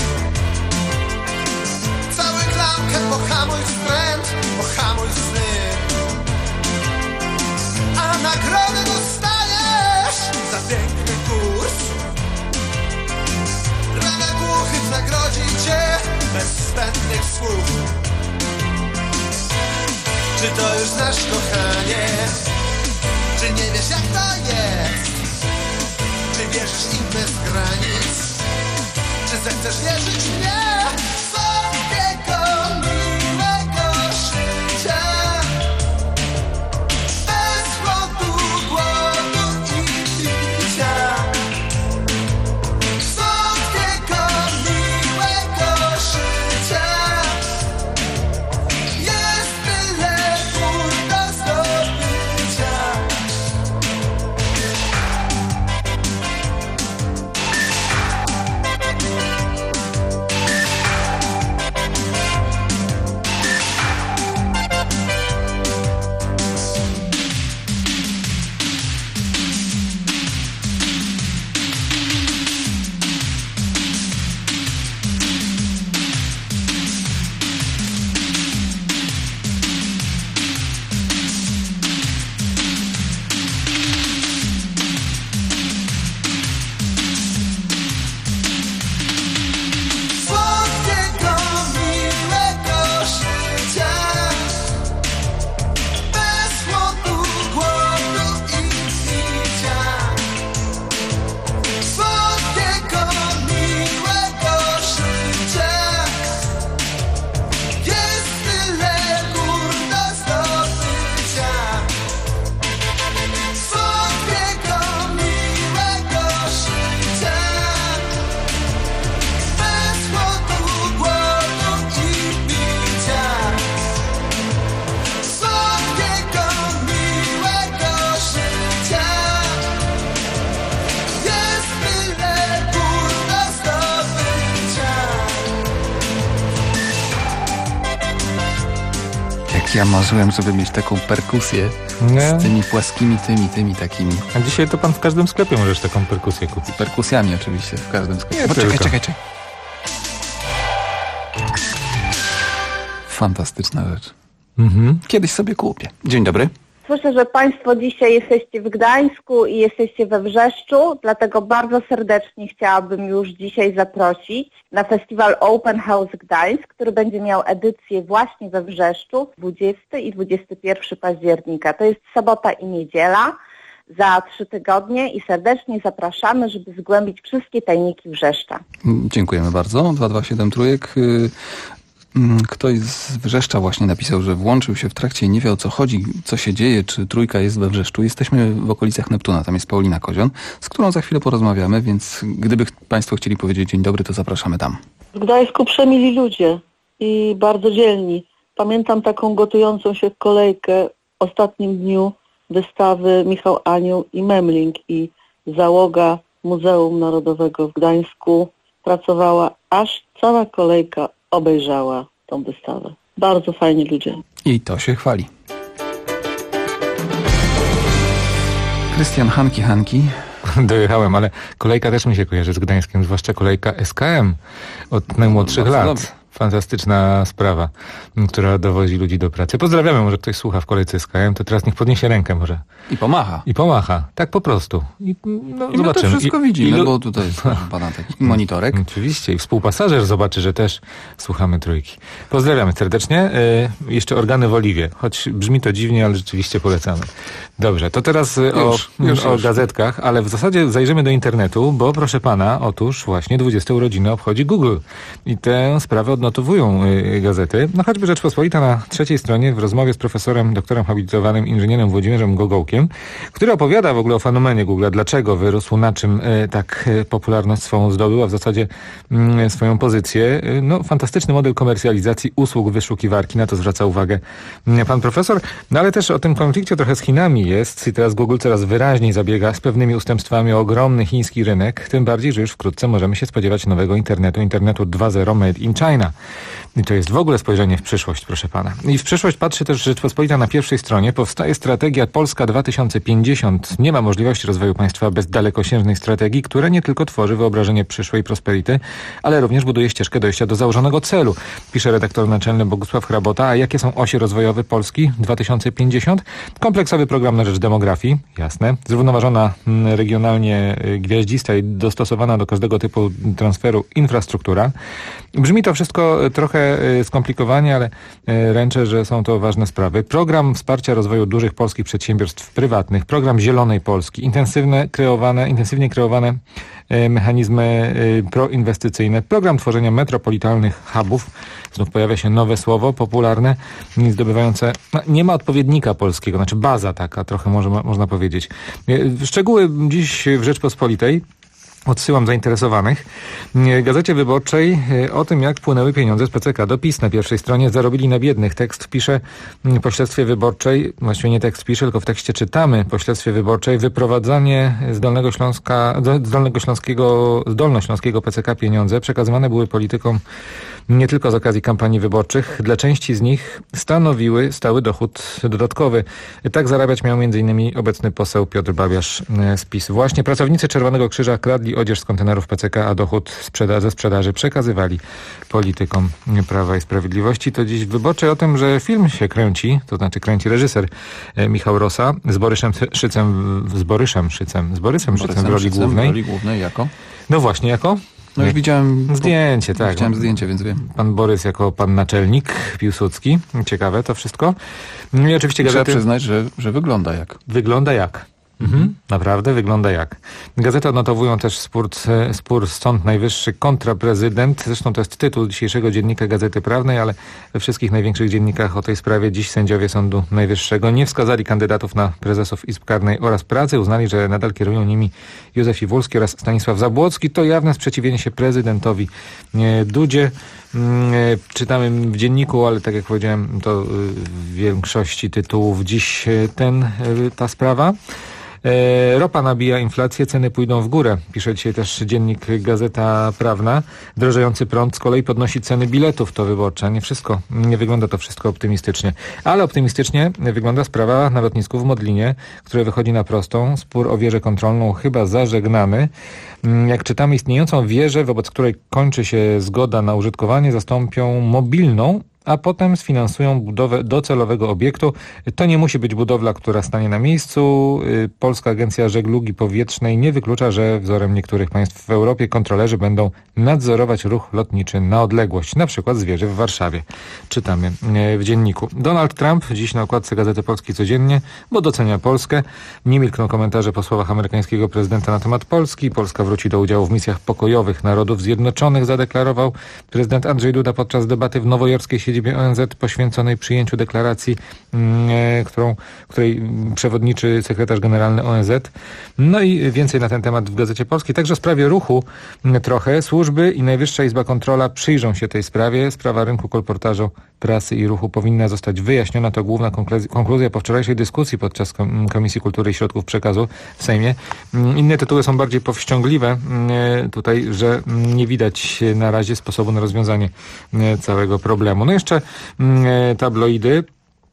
Cały klamkę pohamuj wstręt, pohamuj sny. A nagrodę dostajesz za piękny kurs. Rana głuchy nagrodzi cię bez zbędnych słów. Czy to już znasz, kochanie? Czy nie wiesz, jak to jest? Czy wierzysz im bez granic? Czy zechcesz wierzyć mnie? Słodkiego, miłego życia, bez głodu, głodu i picia. Słodkiego, miłego życia. Jest tyle gór do zdobycia. Słodkiego, miłego życia, bez głodu, głodu i picia. Słodkiego, miłego życia. Jest tyle gór do zdobycia. Słodkiego, miłego życia, bez głodu, głodu i picia. Słodkiego, miłego życia. Jest tyle gór do zdobycia. Jak ja marzyłem, żeby mieć taką perkusję z tymi płaskimi tymi takimi. A dzisiaj to pan w każdym sklepie możesz taką perkusję kupić. Z perkusjami oczywiście, w każdym sklepie. Nie tylko. Czekaj. Fantastyczna rzecz. Kiedyś sobie kupię. Dzień dobry. Słyszę, że Państwo dzisiaj jesteście w Gdańsku i jesteście we Wrzeszczu, dlatego bardzo serdecznie chciałabym już dzisiaj zaprosić na festiwal Open House Gdańsk, który będzie miał edycję właśnie we Wrzeszczu 20 i 21 października. To jest sobota i niedziela za 3 tygodnie i serdecznie zapraszamy, żeby zgłębić wszystkie tajniki Wrzeszcza. Dziękujemy bardzo. 227 Trójek. Ktoś z Wrzeszcza właśnie napisał, że włączył się w trakcie i nie wie, o co chodzi, co się dzieje, czy Trójka jest we Wrzeszczu. Jesteśmy w okolicach Neptuna, tam jest Paulina Kozion, z którą za chwilę porozmawiamy, więc gdyby Państwo chcieli powiedzieć dzień dobry, to zapraszamy tam. W Gdańsku przemili ludzie i bardzo dzielni. Pamiętam taką gotującą się kolejkę w ostatnim dniu wystawy Michał Anioł i Memling i załoga Muzeum Narodowego w Gdańsku pracowała, aż cała kolejka obejrzała tą wystawę. Bardzo fajni ludzie. I to się chwali. Krystian Hanki. Dojechałem, ale kolejka też mi się kojarzy z Gdańskiem, zwłaszcza kolejka SKM od najmłodszych lat. Dobrze. Fantastyczna sprawa, która dowozi ludzi do pracy. Pozdrawiamy, może ktoś słucha w kolejce z KM, to teraz niech podniesie rękę może. I pomacha. I pomacha, tak po prostu. I zobaczymy. My to wszystko widzimy, bo tutaj jest pana taki monitorek. Oczywiście i współpasażer zobaczy, że też słuchamy Trójki. Pozdrawiamy serdecznie. Jeszcze organy w Oliwie, choć brzmi to dziwnie, ale rzeczywiście polecamy. Dobrze, to teraz o gazetkach, ale w zasadzie zajrzymy do internetu, bo proszę pana, otóż właśnie 20 urodziny obchodzi Google. I tę sprawę odnotowują gazety. No choćby Rzeczpospolita na 3. stronie w rozmowie z profesorem, doktorem habilitowanym inżynierem Włodzimierzem Gogołkiem, który opowiada w ogóle o fenomenie Google, dlaczego wyrósł, na czym tak popularność swą zdobył, a w zasadzie swoją pozycję. No fantastyczny model komercjalizacji usług wyszukiwarki, na to zwraca uwagę pan profesor. No ale też o tym konflikcie trochę z Chinami jest i teraz Google coraz wyraźniej zabiega z pewnymi ustępstwami o ogromny chiński rynek, tym bardziej, że już wkrótce możemy się spodziewać nowego internetu 2.0 made in China. I to jest w ogóle spojrzenie w przyszłość, proszę pana. I w przyszłość patrzy też Rzeczpospolita na pierwszej stronie. Powstaje strategia Polska 2050. Nie ma możliwości rozwoju państwa bez dalekosiężnej strategii, która nie tylko tworzy wyobrażenie przyszłej prosperity, ale również buduje ścieżkę dojścia do założonego celu. Pisze redaktor naczelny Bogusław Hrabota. A jakie są osie rozwojowe Polski 2050? Kompleksowy program na rzecz demografii, jasne. Zrównoważona regionalnie gwiaździsta i dostosowana do każdego typu transferu infrastruktura. Brzmi to wszystko trochę skomplikowanie, ale ręczę, że są to ważne sprawy. Program wsparcia rozwoju dużych polskich przedsiębiorstw prywatnych, program Zielonej Polski, intensywnie kreowane mechanizmy proinwestycyjne, program tworzenia metropolitalnych hubów. Znów pojawia się nowe słowo, popularne, zdobywające... nie ma odpowiednika polskiego, znaczy baza taka, trochę można powiedzieć. Szczegóły dziś w Rzeczpospolitej. Odsyłam zainteresowanych. W Gazecie Wyborczej o tym, jak płynęły pieniądze z PCK do PiS. Na pierwszej stronie zarobili na biednych. Tekst pisze po śledztwie wyborczej, właściwie nie tekst pisze, tylko w tekście czytamy po śledztwie wyborczej, wyprowadzanie z dolnośląskiego PCK pieniądze przekazywane były politykom nie tylko z okazji kampanii wyborczych. Dla części z nich stały dochód dodatkowy. Tak zarabiać miał m.in. obecny poseł Piotr Babiarz z PiS. Właśnie pracownicy Czerwonego Krzyża kradli odzież z kontenerów PCK, a dochód ze sprzedaży przekazywali politykom Prawa i Sprawiedliwości. To dziś w Wyborczej o tym, że film się kręci, to znaczy kręci reżyser Michał Rosa z Borysem Szycem w roli głównej. Jako? No właśnie, jako? No już widziałem zdjęcie, tak. Widziałem zdjęcie, więc wiem. Pan Borys jako pan naczelnik Piłsudski. Ciekawe to wszystko. No i oczywiście gazety... Trzeba przyznać, że wygląda jak. Wygląda jak. Naprawdę wygląda jak. Gazety odnotowują też spór Sąd Najwyższy kontra prezydent. Zresztą to jest tytuł dzisiejszego dziennika Gazety Prawnej, ale we wszystkich największych dziennikach o tej sprawie dziś sędziowie Sądu Najwyższego nie wskazali kandydatów na prezesów Izb Karnej oraz Pracy. Uznali, że nadal kierują nimi Józef Iwulski oraz Stanisław Zabłocki. To jawne sprzeciwienie się prezydentowi Dudzie. Czytamy w dzienniku, ale tak jak powiedziałem, to w większości tytułów dziś ta sprawa. Ropa nabija inflację, ceny pójdą w górę. Pisze dzisiaj też dziennik Gazeta Prawna. Drożejący prąd z kolei podnosi ceny biletów. To Wyborcza. Nie wygląda to wszystko optymistycznie. Ale optymistycznie wygląda sprawa na lotnisku w Modlinie, które wychodzi na prostą. Spór o wieżę kontrolną chyba zażegnany. Jak czytamy, istniejącą wieżę, wobec której kończy się zgoda na użytkowanie, zastąpią mobilną, a potem sfinansują budowę docelowego obiektu. To nie musi być budowla, która stanie na miejscu. Polska Agencja Żeglugi Powietrznej nie wyklucza, że wzorem niektórych państw w Europie kontrolerzy będą nadzorować ruch lotniczy na odległość, na przykład z wieży w Warszawie. Czytamy w dzienniku. Donald Trump dziś na okładce Gazety Polskiej codziennie, bo docenia Polskę. Nie milkną komentarze po słowach amerykańskiego prezydenta na temat Polski. Polska wróci do udziału w misjach pokojowych Narodów Zjednoczonych, zadeklarował prezydent Andrzej Duda podczas debaty w nowojorskiej siedzibie ONZ poświęconej przyjęciu deklaracji, której przewodniczy sekretarz generalny ONZ. No i więcej na ten temat w Gazecie Polskiej. Także w sprawie ruchu trochę. Służby i Najwyższa Izba Kontrola przyjrzą się tej sprawie. Sprawa rynku kolportażu, prasy i ruchu powinna zostać wyjaśniona. To główna konkluzja po wczorajszej dyskusji podczas Komisji Kultury i Środków Przekazu w Sejmie. Inne tytuły są bardziej powściągliwe tutaj, że nie widać na razie sposobu na rozwiązanie całego problemu. No jeszcze tabloidy.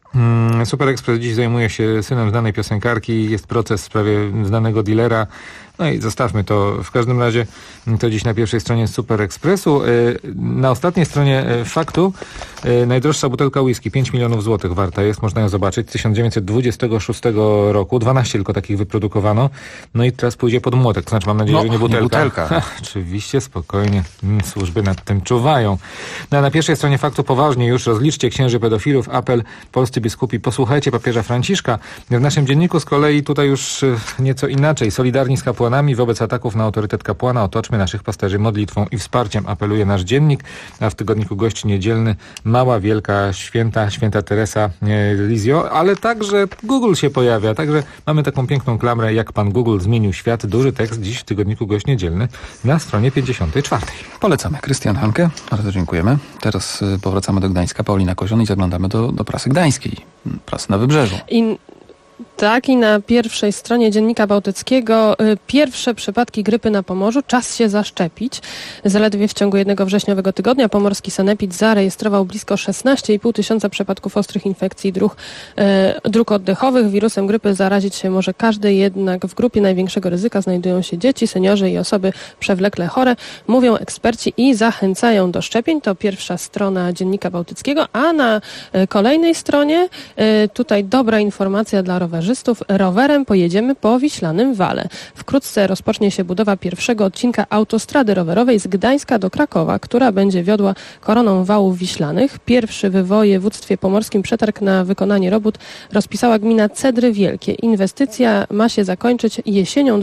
Super Express dziś zajmuje się synem znanej piosenkarki. Jest proces w sprawie znanego dealera. No i zostawmy to. W każdym razie to dziś na pierwszej stronie Super Expressu. Na ostatniej stronie Faktu najdroższa butelka whisky, 5 milionów złotych warta jest, można ją zobaczyć, z 1926 roku. 12 tylko takich wyprodukowano. No i teraz pójdzie pod młotek, to znaczy mam nadzieję, że nie butelka. Nie butelka. Oczywiście, spokojnie. Służby nad tym czuwają. No, a na pierwszej stronie Faktu poważnie już rozliczcie księży pedofilów. Apel polscy biskupi. Posłuchajcie papieża Franciszka. W naszym dzienniku z kolei tutaj już nieco inaczej. Solidarni z kapłanami wobec ataków na autorytet kapłana otoczmy naszych pasterzy modlitwą i wsparciem, apeluje nasz dziennik. A w tygodniku gości niedzielny Mała, Wielka, Święta Teresa Lizio, ale także Google się pojawia. Także mamy taką piękną klamrę, jak pan Google zmienił świat. Duży tekst dziś w tygodniku gość niedzielny na stronie 54. Polecamy. Krystian Hanke, bardzo dziękujemy. Teraz powracamy do Gdańska. Paulina Kozion i zaglądamy do prasy gdańskiej. Prasy na Wybrzeżu. Tak, i na pierwszej stronie Dziennika Bałtyckiego pierwsze przypadki grypy na Pomorzu. Czas się zaszczepić. Zaledwie w ciągu jednego wrześniowego tygodnia pomorski sanepid zarejestrował blisko 16,5 tysiąca przypadków ostrych infekcji dróg oddechowych. Wirusem grypy zarazić się może każdy, jednak w grupie największego ryzyka znajdują się dzieci, seniorzy i osoby przewlekle chore, mówią eksperci i zachęcają do szczepień. To pierwsza strona Dziennika Bałtyckiego, a na kolejnej stronie tutaj dobra informacja dla rowerzystów. Rowerem pojedziemy po Wiślanym Wale. Wkrótce rozpocznie się budowa pierwszego odcinka autostrady rowerowej z Gdańska do Krakowa, która będzie wiodła koroną wałów wiślanych. Pierwszy w województwie pomorskim przetarg na wykonanie robót rozpisała gmina Cedry Wielkie. Inwestycja ma się zakończyć jesienią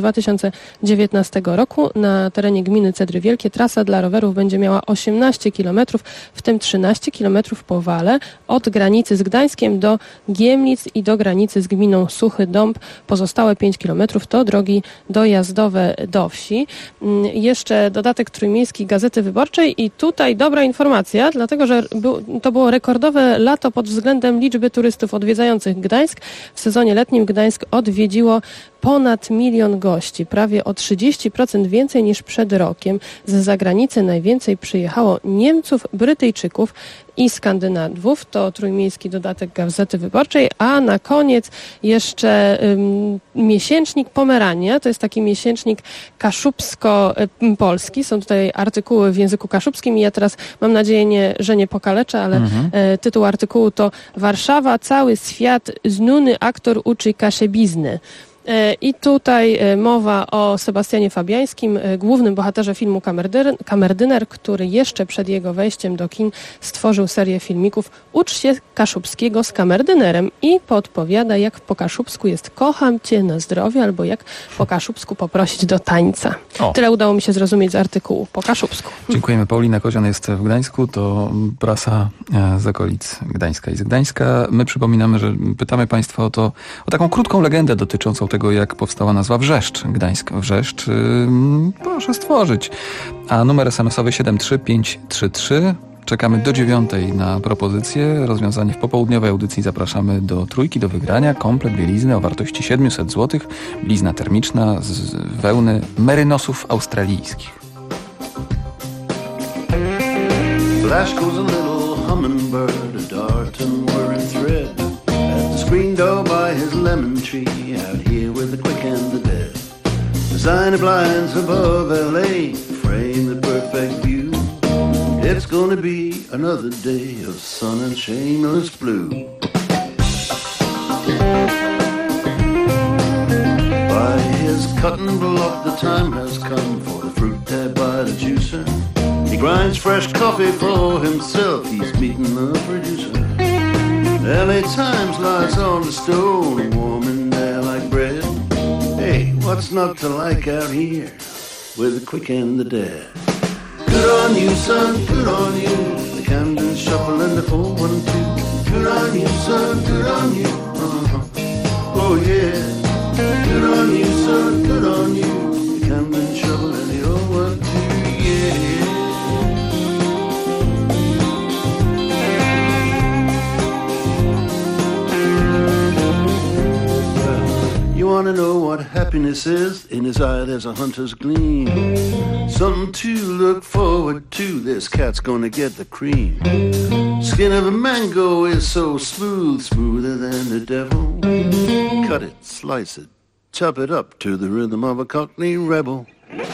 2019 roku. Na terenie gminy Cedry Wielkie trasa dla rowerów będzie miała 18 km, w tym 13 km po wale, od granicy z Gdańskiem do Giemnic i do granicy z gminą Suchy Dąb. Pozostałe 5 km to drogi dojazdowe do wsi. Jeszcze dodatek Trójmiejskiej Gazety Wyborczej i tutaj dobra informacja, dlatego że to było rekordowe lato pod względem liczby turystów odwiedzających Gdańsk. W sezonie letnim Gdańsk odwiedziło ponad 1 milion gości, prawie o 30% więcej niż przed rokiem. Z zagranicy najwięcej przyjechało Niemców, Brytyjczyków i Skandynawów. To trójmiejski dodatek Gazety Wyborczej, a na koniec jeszcze miesięcznik Pomerania. To jest taki miesięcznik kaszubsko-polski. Są tutaj artykuły w języku kaszubskim i ja teraz mam nadzieję, że nie pokaleczę, ale tytuł artykułu to Warszawa, cały świat znany aktor uczy kaszebizny. I tutaj mowa o Sebastianie Fabiańskim, głównym bohaterze filmu Kamerdyner, który jeszcze przed jego wejściem do kin stworzył serię filmików Ucz się kaszubskiego z kamerdynerem i podpowiada, jak po kaszubsku jest kocham cię na zdrowie, albo jak po kaszubsku poprosić do tańca. Tyle udało mi się zrozumieć z artykułu po kaszubsku. Dziękujemy. Paulina Kozian jest w Gdańsku, to prasa z okolic Gdańska i z Gdańska. My przypominamy, że pytamy Państwa o taką krótką legendę dotyczącą tego, jak powstała nazwa Wrzeszcz. Gdańsk Wrzeszcz. Proszę stworzyć. A numer SMS-owy 73533. Czekamy do 9:00 na propozycję. Rozwiązanie w popołudniowej audycji. Zapraszamy do Trójki do wygrania. Komplet bielizny o wartości 700 zł. Blizna termiczna z wełny merynosów australijskich. Flash goes a little hummingbird, a dart and whirring thread. At the screen door by his lemon tree, out here with the quick and the dead. Designer blinds above LA, frame the perfect view. It's gonna be another day of sun and shameless blue. By his cutting block, the time has come for the fruit tab by the juicer. He grinds fresh coffee for himself, he's meeting the producer. LA Times lies on the stone, warm in there like bread. Hey, what's not to like out here with the quick and the dead? Good on you, son, good on you. The Camden Shuffle and the 412. Good on you, son, good on you. Oh yeah. Good on you, son, good on you. The Camden Shuffle and the 012. Yeah. You wanna know what happiness is? In his eye there's a hunter's gleam. Something to look forward to. This cat's gonna get the cream. Skin of a mango is so smooth, smoother than the devil. Cut it, slice it, chop it up to the rhythm of a Cockney rebel.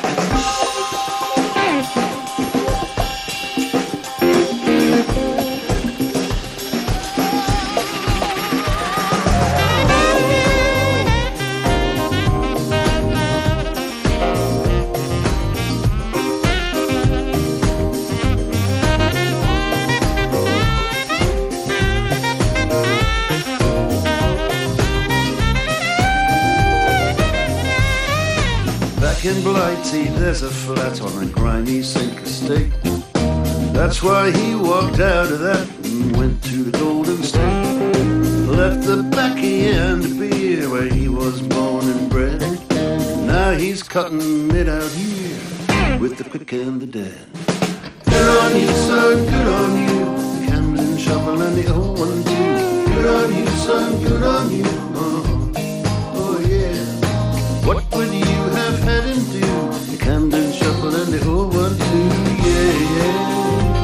In Blighty there's a flat on a grimy sink estate. That's why he walked out of that and went to the Golden State. Left the baccy and the beer where he was born and bred. Now he's cutting it out here with the quick and the dead. Good on you, son, good on you. The Camden Shuffle and the 012. Good on you, son, good on you. Oh yeah. What would you have had him do? The Camden Shuffle and the 012, yeah.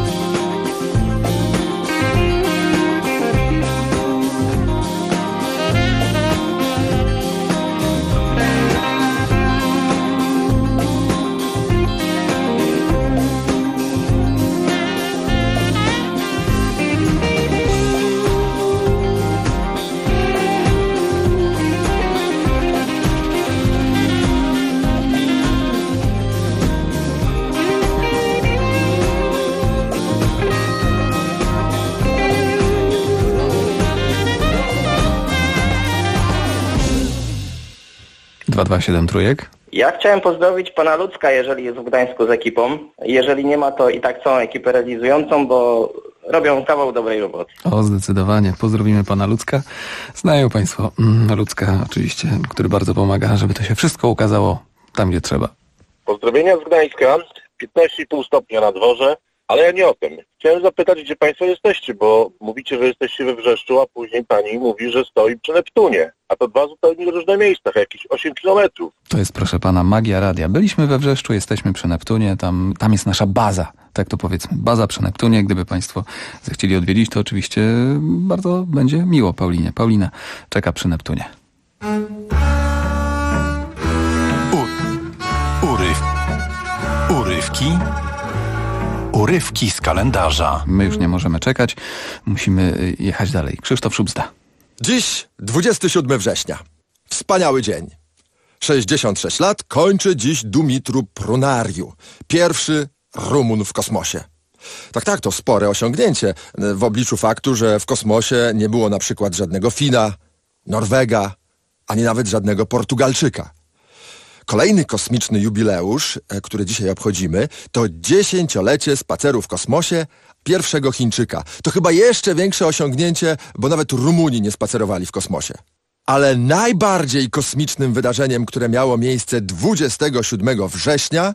Trójek. Ja chciałem pozdrowić pana Lucka, jeżeli jest w Gdańsku z ekipą. Jeżeli nie ma, to i tak całą ekipę realizującą, bo robią kawał dobrej roboty. O, zdecydowanie. Pozdrowimy pana Lucka. Znają państwo Lucka oczywiście, który bardzo pomaga, żeby to się wszystko ukazało tam, gdzie trzeba. Pozdrowienia z Gdańska. 15,5 stopnia na dworze. Ale ja nie o tym. Chciałem zapytać, gdzie państwo jesteście, bo mówicie, że jesteście we Wrzeszczu, a później pani mówi, że stoi przy Neptunie. A to dwa zupełnie różne miejsca, jakieś 8 kilometrów. To jest, proszę pana, magia radia. Byliśmy we Wrzeszczu, jesteśmy przy Neptunie, tam jest nasza baza, tak to powiedzmy. Baza przy Neptunie. Gdyby państwo zechcieli odwiedzić, to oczywiście bardzo będzie miło Paulinie. Paulina czeka przy Neptunie. Urywki z kalendarza. My już nie możemy czekać, musimy jechać dalej. Krzysztof Szubsta. Dziś 27 września. Wspaniały dzień. 66 lat kończy dziś Dumitru Prunariu, pierwszy Rumun w kosmosie. Tak, to spore osiągnięcie w obliczu faktu, że w kosmosie nie było na przykład żadnego Fina, Norwega, ani nawet żadnego Portugalczyka. Kolejny kosmiczny jubileusz, który dzisiaj obchodzimy, to 10-lecie spaceru w kosmosie pierwszego Chińczyka. To chyba jeszcze większe osiągnięcie, bo nawet Rumuni nie spacerowali w kosmosie. Ale najbardziej kosmicznym wydarzeniem, które miało miejsce 27 września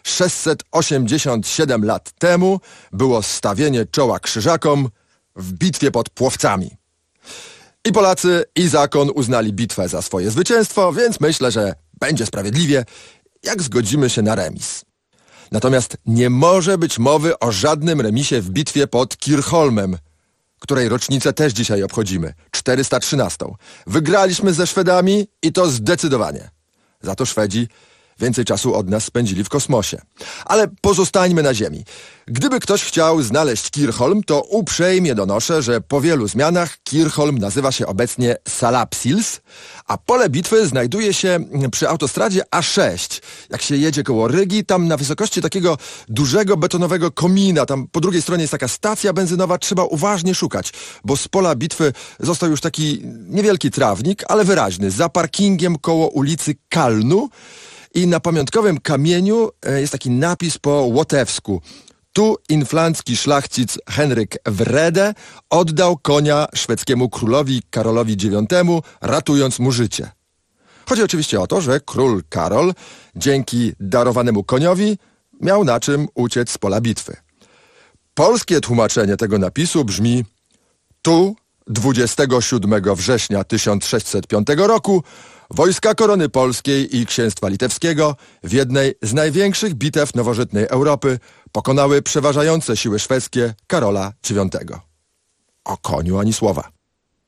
687 lat temu, było stawienie czoła Krzyżakom w bitwie pod Płowcami. I Polacy, i zakon uznali bitwę za swoje zwycięstwo, więc myślę, że będzie sprawiedliwie, jak zgodzimy się na remis. Natomiast nie może być mowy o żadnym remisie w bitwie pod Kirchholmem, której rocznicę też dzisiaj obchodzimy, 413. Wygraliśmy ze Szwedami i to zdecydowanie. Za to Szwedzi więcej czasu od nas spędzili w kosmosie. Ale pozostańmy na ziemi. Gdyby ktoś chciał znaleźć Kirchholm, to uprzejmie donoszę, że po wielu zmianach Kirchholm nazywa się obecnie Salapsils, a pole bitwy znajduje się przy autostradzie A6. Jak się jedzie koło Rygi, tam na wysokości takiego dużego betonowego komina, tam po drugiej stronie jest taka stacja benzynowa, trzeba uważnie szukać, bo z pola bitwy został już taki niewielki trawnik, ale wyraźny, za parkingiem koło ulicy Kalnu. I na pamiątkowym kamieniu jest taki napis po łotewsku. Tu inflancki szlachcic Henryk Wrede oddał konia szwedzkiemu królowi Karolowi IX, ratując mu życie. Chodzi oczywiście o to, że król Karol dzięki darowanemu koniowi miał na czym uciec z pola bitwy. Polskie tłumaczenie tego napisu brzmi: tu 27 września 1605 roku wojska Korony Polskiej i Księstwa Litewskiego w jednej z największych bitew nowożytnej Europy pokonały przeważające siły szwedzkie Karola IX. O koniu ani słowa.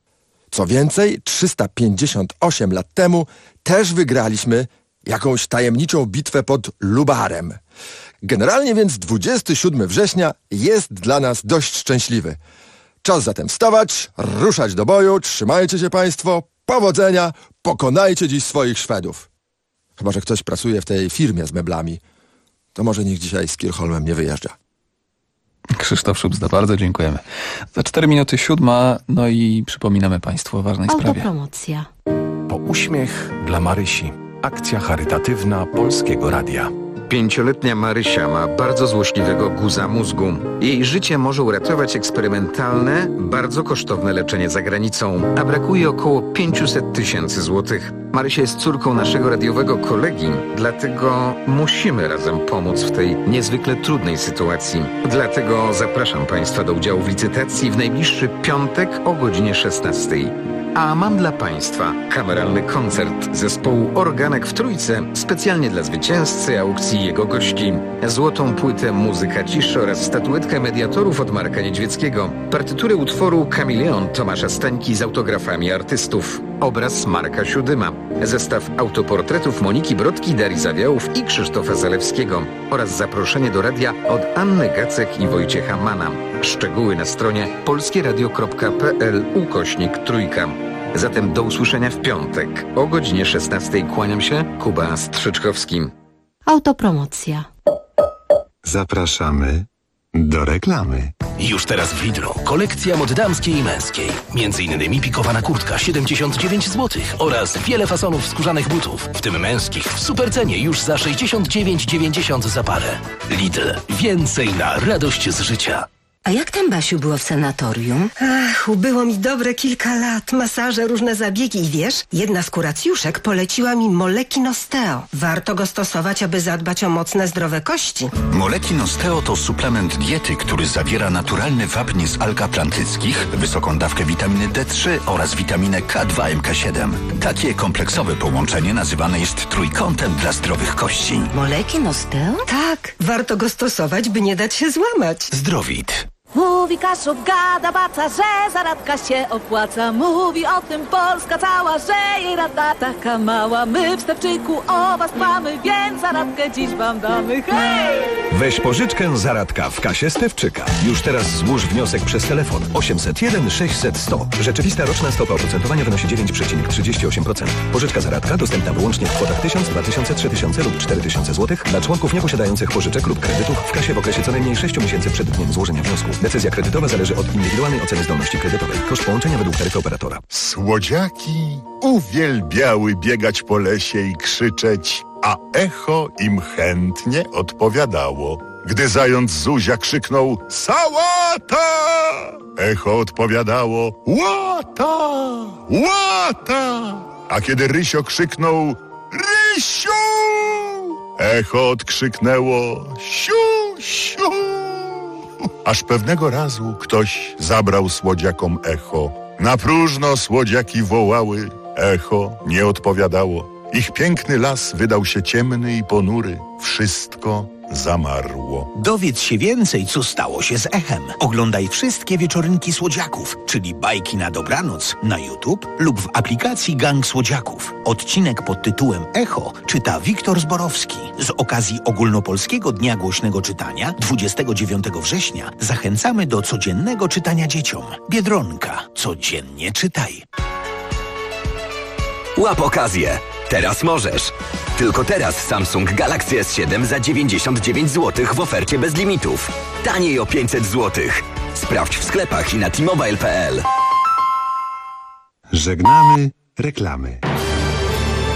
Co więcej, 358 lat temu też wygraliśmy jakąś tajemniczą bitwę pod Lubarem. Generalnie więc 27 września jest dla nas dość szczęśliwy. Czas zatem wstawać, ruszać do boju, trzymajcie się państwo, powodzenia, pokonajcie dziś swoich Szwedów. Chyba że ktoś pracuje w tej firmie z meblami, to może niech dzisiaj z Kirchholmem nie wyjeżdża. Krzysztof Szubzda, bardzo dziękujemy. Za 4 minuty 7, no i przypominamy państwu o ważnej sprawie. Autopromocja. Po uśmiech dla Marysi. Akcja charytatywna Polskiego Radia. 5-letnia Marysia ma bardzo złośliwego guza mózgu. Jej życie może uratować eksperymentalne, bardzo kosztowne leczenie za granicą, a brakuje około 500 000 złotych. Marysia jest córką naszego radiowego kolegi, dlatego musimy razem pomóc w tej niezwykle trudnej sytuacji. Dlatego zapraszam państwa do udziału w licytacji w najbliższy piątek o godzinie 16. A mam dla państwa kameralny koncert zespołu Organek w Trójce specjalnie dla zwycięzcy aukcji i jego gości. Złotą płytę Muzyka ciszy oraz statuetkę mediatorów od Marka Niedźwieckiego. Partyturę utworu Kameleon Tomasza Stańki z autografami artystów. Obraz Marka Siódyma. Zestaw autoportretów Moniki Brodki, Darii Zawiałów i Krzysztofa Zalewskiego. Oraz zaproszenie do radia od Anny Gacek i Wojciecha Mana. Szczegóły na stronie polskieradio.pl/Trójka. Zatem do usłyszenia w piątek o godzinie 16. Kłaniam się, Kuba Strzyczkowski. Autopromocja. Zapraszamy do reklamy. Już teraz w Lidlu kolekcja mod damskiej i męskiej. Między innymi pikowana kurtka 79 zł oraz wiele fasonów skórzanych butów, w tym męskich w supercenie już za 69,90 za parę. Lidl. Więcej na radość z życia. A jak tam, Basiu, było w sanatorium? Ach, ubyło mi dobre kilka lat. Masaże, różne zabiegi i wiesz, jedna z kuracjuszek poleciła mi Moleki Nosteo. Warto go stosować, aby zadbać o mocne, zdrowe kości. Moleki Nosteo to suplement diety, który zawiera naturalny wapń z alg atlantyckich, wysoką dawkę witaminy D3 oraz witaminę K2 MK7. Takie kompleksowe połączenie nazywane jest trójkątem dla zdrowych kości. Moleki Nosteo? Tak, warto go stosować, by nie dać się złamać. Zdrowit. Mówi Kaszub, gada baca, że zaradka się opłaca. Mówi o tym Polska cała, że jej rada taka mała. My w Stepczyku o was dbamy, więc zaradkę dziś wam damy. Hej! Weź pożyczkę zaradka w kasie Stepczyka. Już teraz złóż wniosek przez telefon 801 600 100. Rzeczywista roczna stopa oprocentowania wynosi 9,38%. Pożyczka zaradka dostępna wyłącznie w kwotach 1000, 2000, 3000 lub 4000 zł dla członków nieposiadających pożyczek lub kredytów w kasie w okresie co najmniej 6 miesięcy przed dniem złożenia wniosku. Decyzja kredytowa zależy od indywidualnej oceny zdolności kredytowej. Koszt połączenia według taryfy operatora. Słodziaki uwielbiały biegać po lesie i krzyczeć, a echo im chętnie odpowiadało. Gdy zając Zuzia krzyknął sałata, echo odpowiadało łata, łata. A kiedy Rysio krzyknął Rysiu, echo odkrzyknęło siu, siu. Aż pewnego razu ktoś zabrał słodziakom echo. Na próżno słodziaki wołały, echo nie odpowiadało. Ich piękny las wydał się ciemny i ponury. Wszystko zamarło. Dowiedz się więcej, co stało się z echem. Oglądaj wszystkie wieczorynki słodziaków, czyli bajki na dobranoc na YouTube lub w aplikacji Gang Słodziaków. Odcinek pod tytułem Echo czyta Wiktor Zborowski. Z okazji Ogólnopolskiego Dnia Głośnego Czytania 29 września zachęcamy do codziennego czytania dzieciom. Biedronka. Codziennie czytaj. Łap okazję. Teraz możesz. Tylko teraz Samsung Galaxy S7 za 99 zł w ofercie bez limitów. Taniej o 500 zł. Sprawdź w sklepach i na t-mobile.pl. Żegnamy reklamy.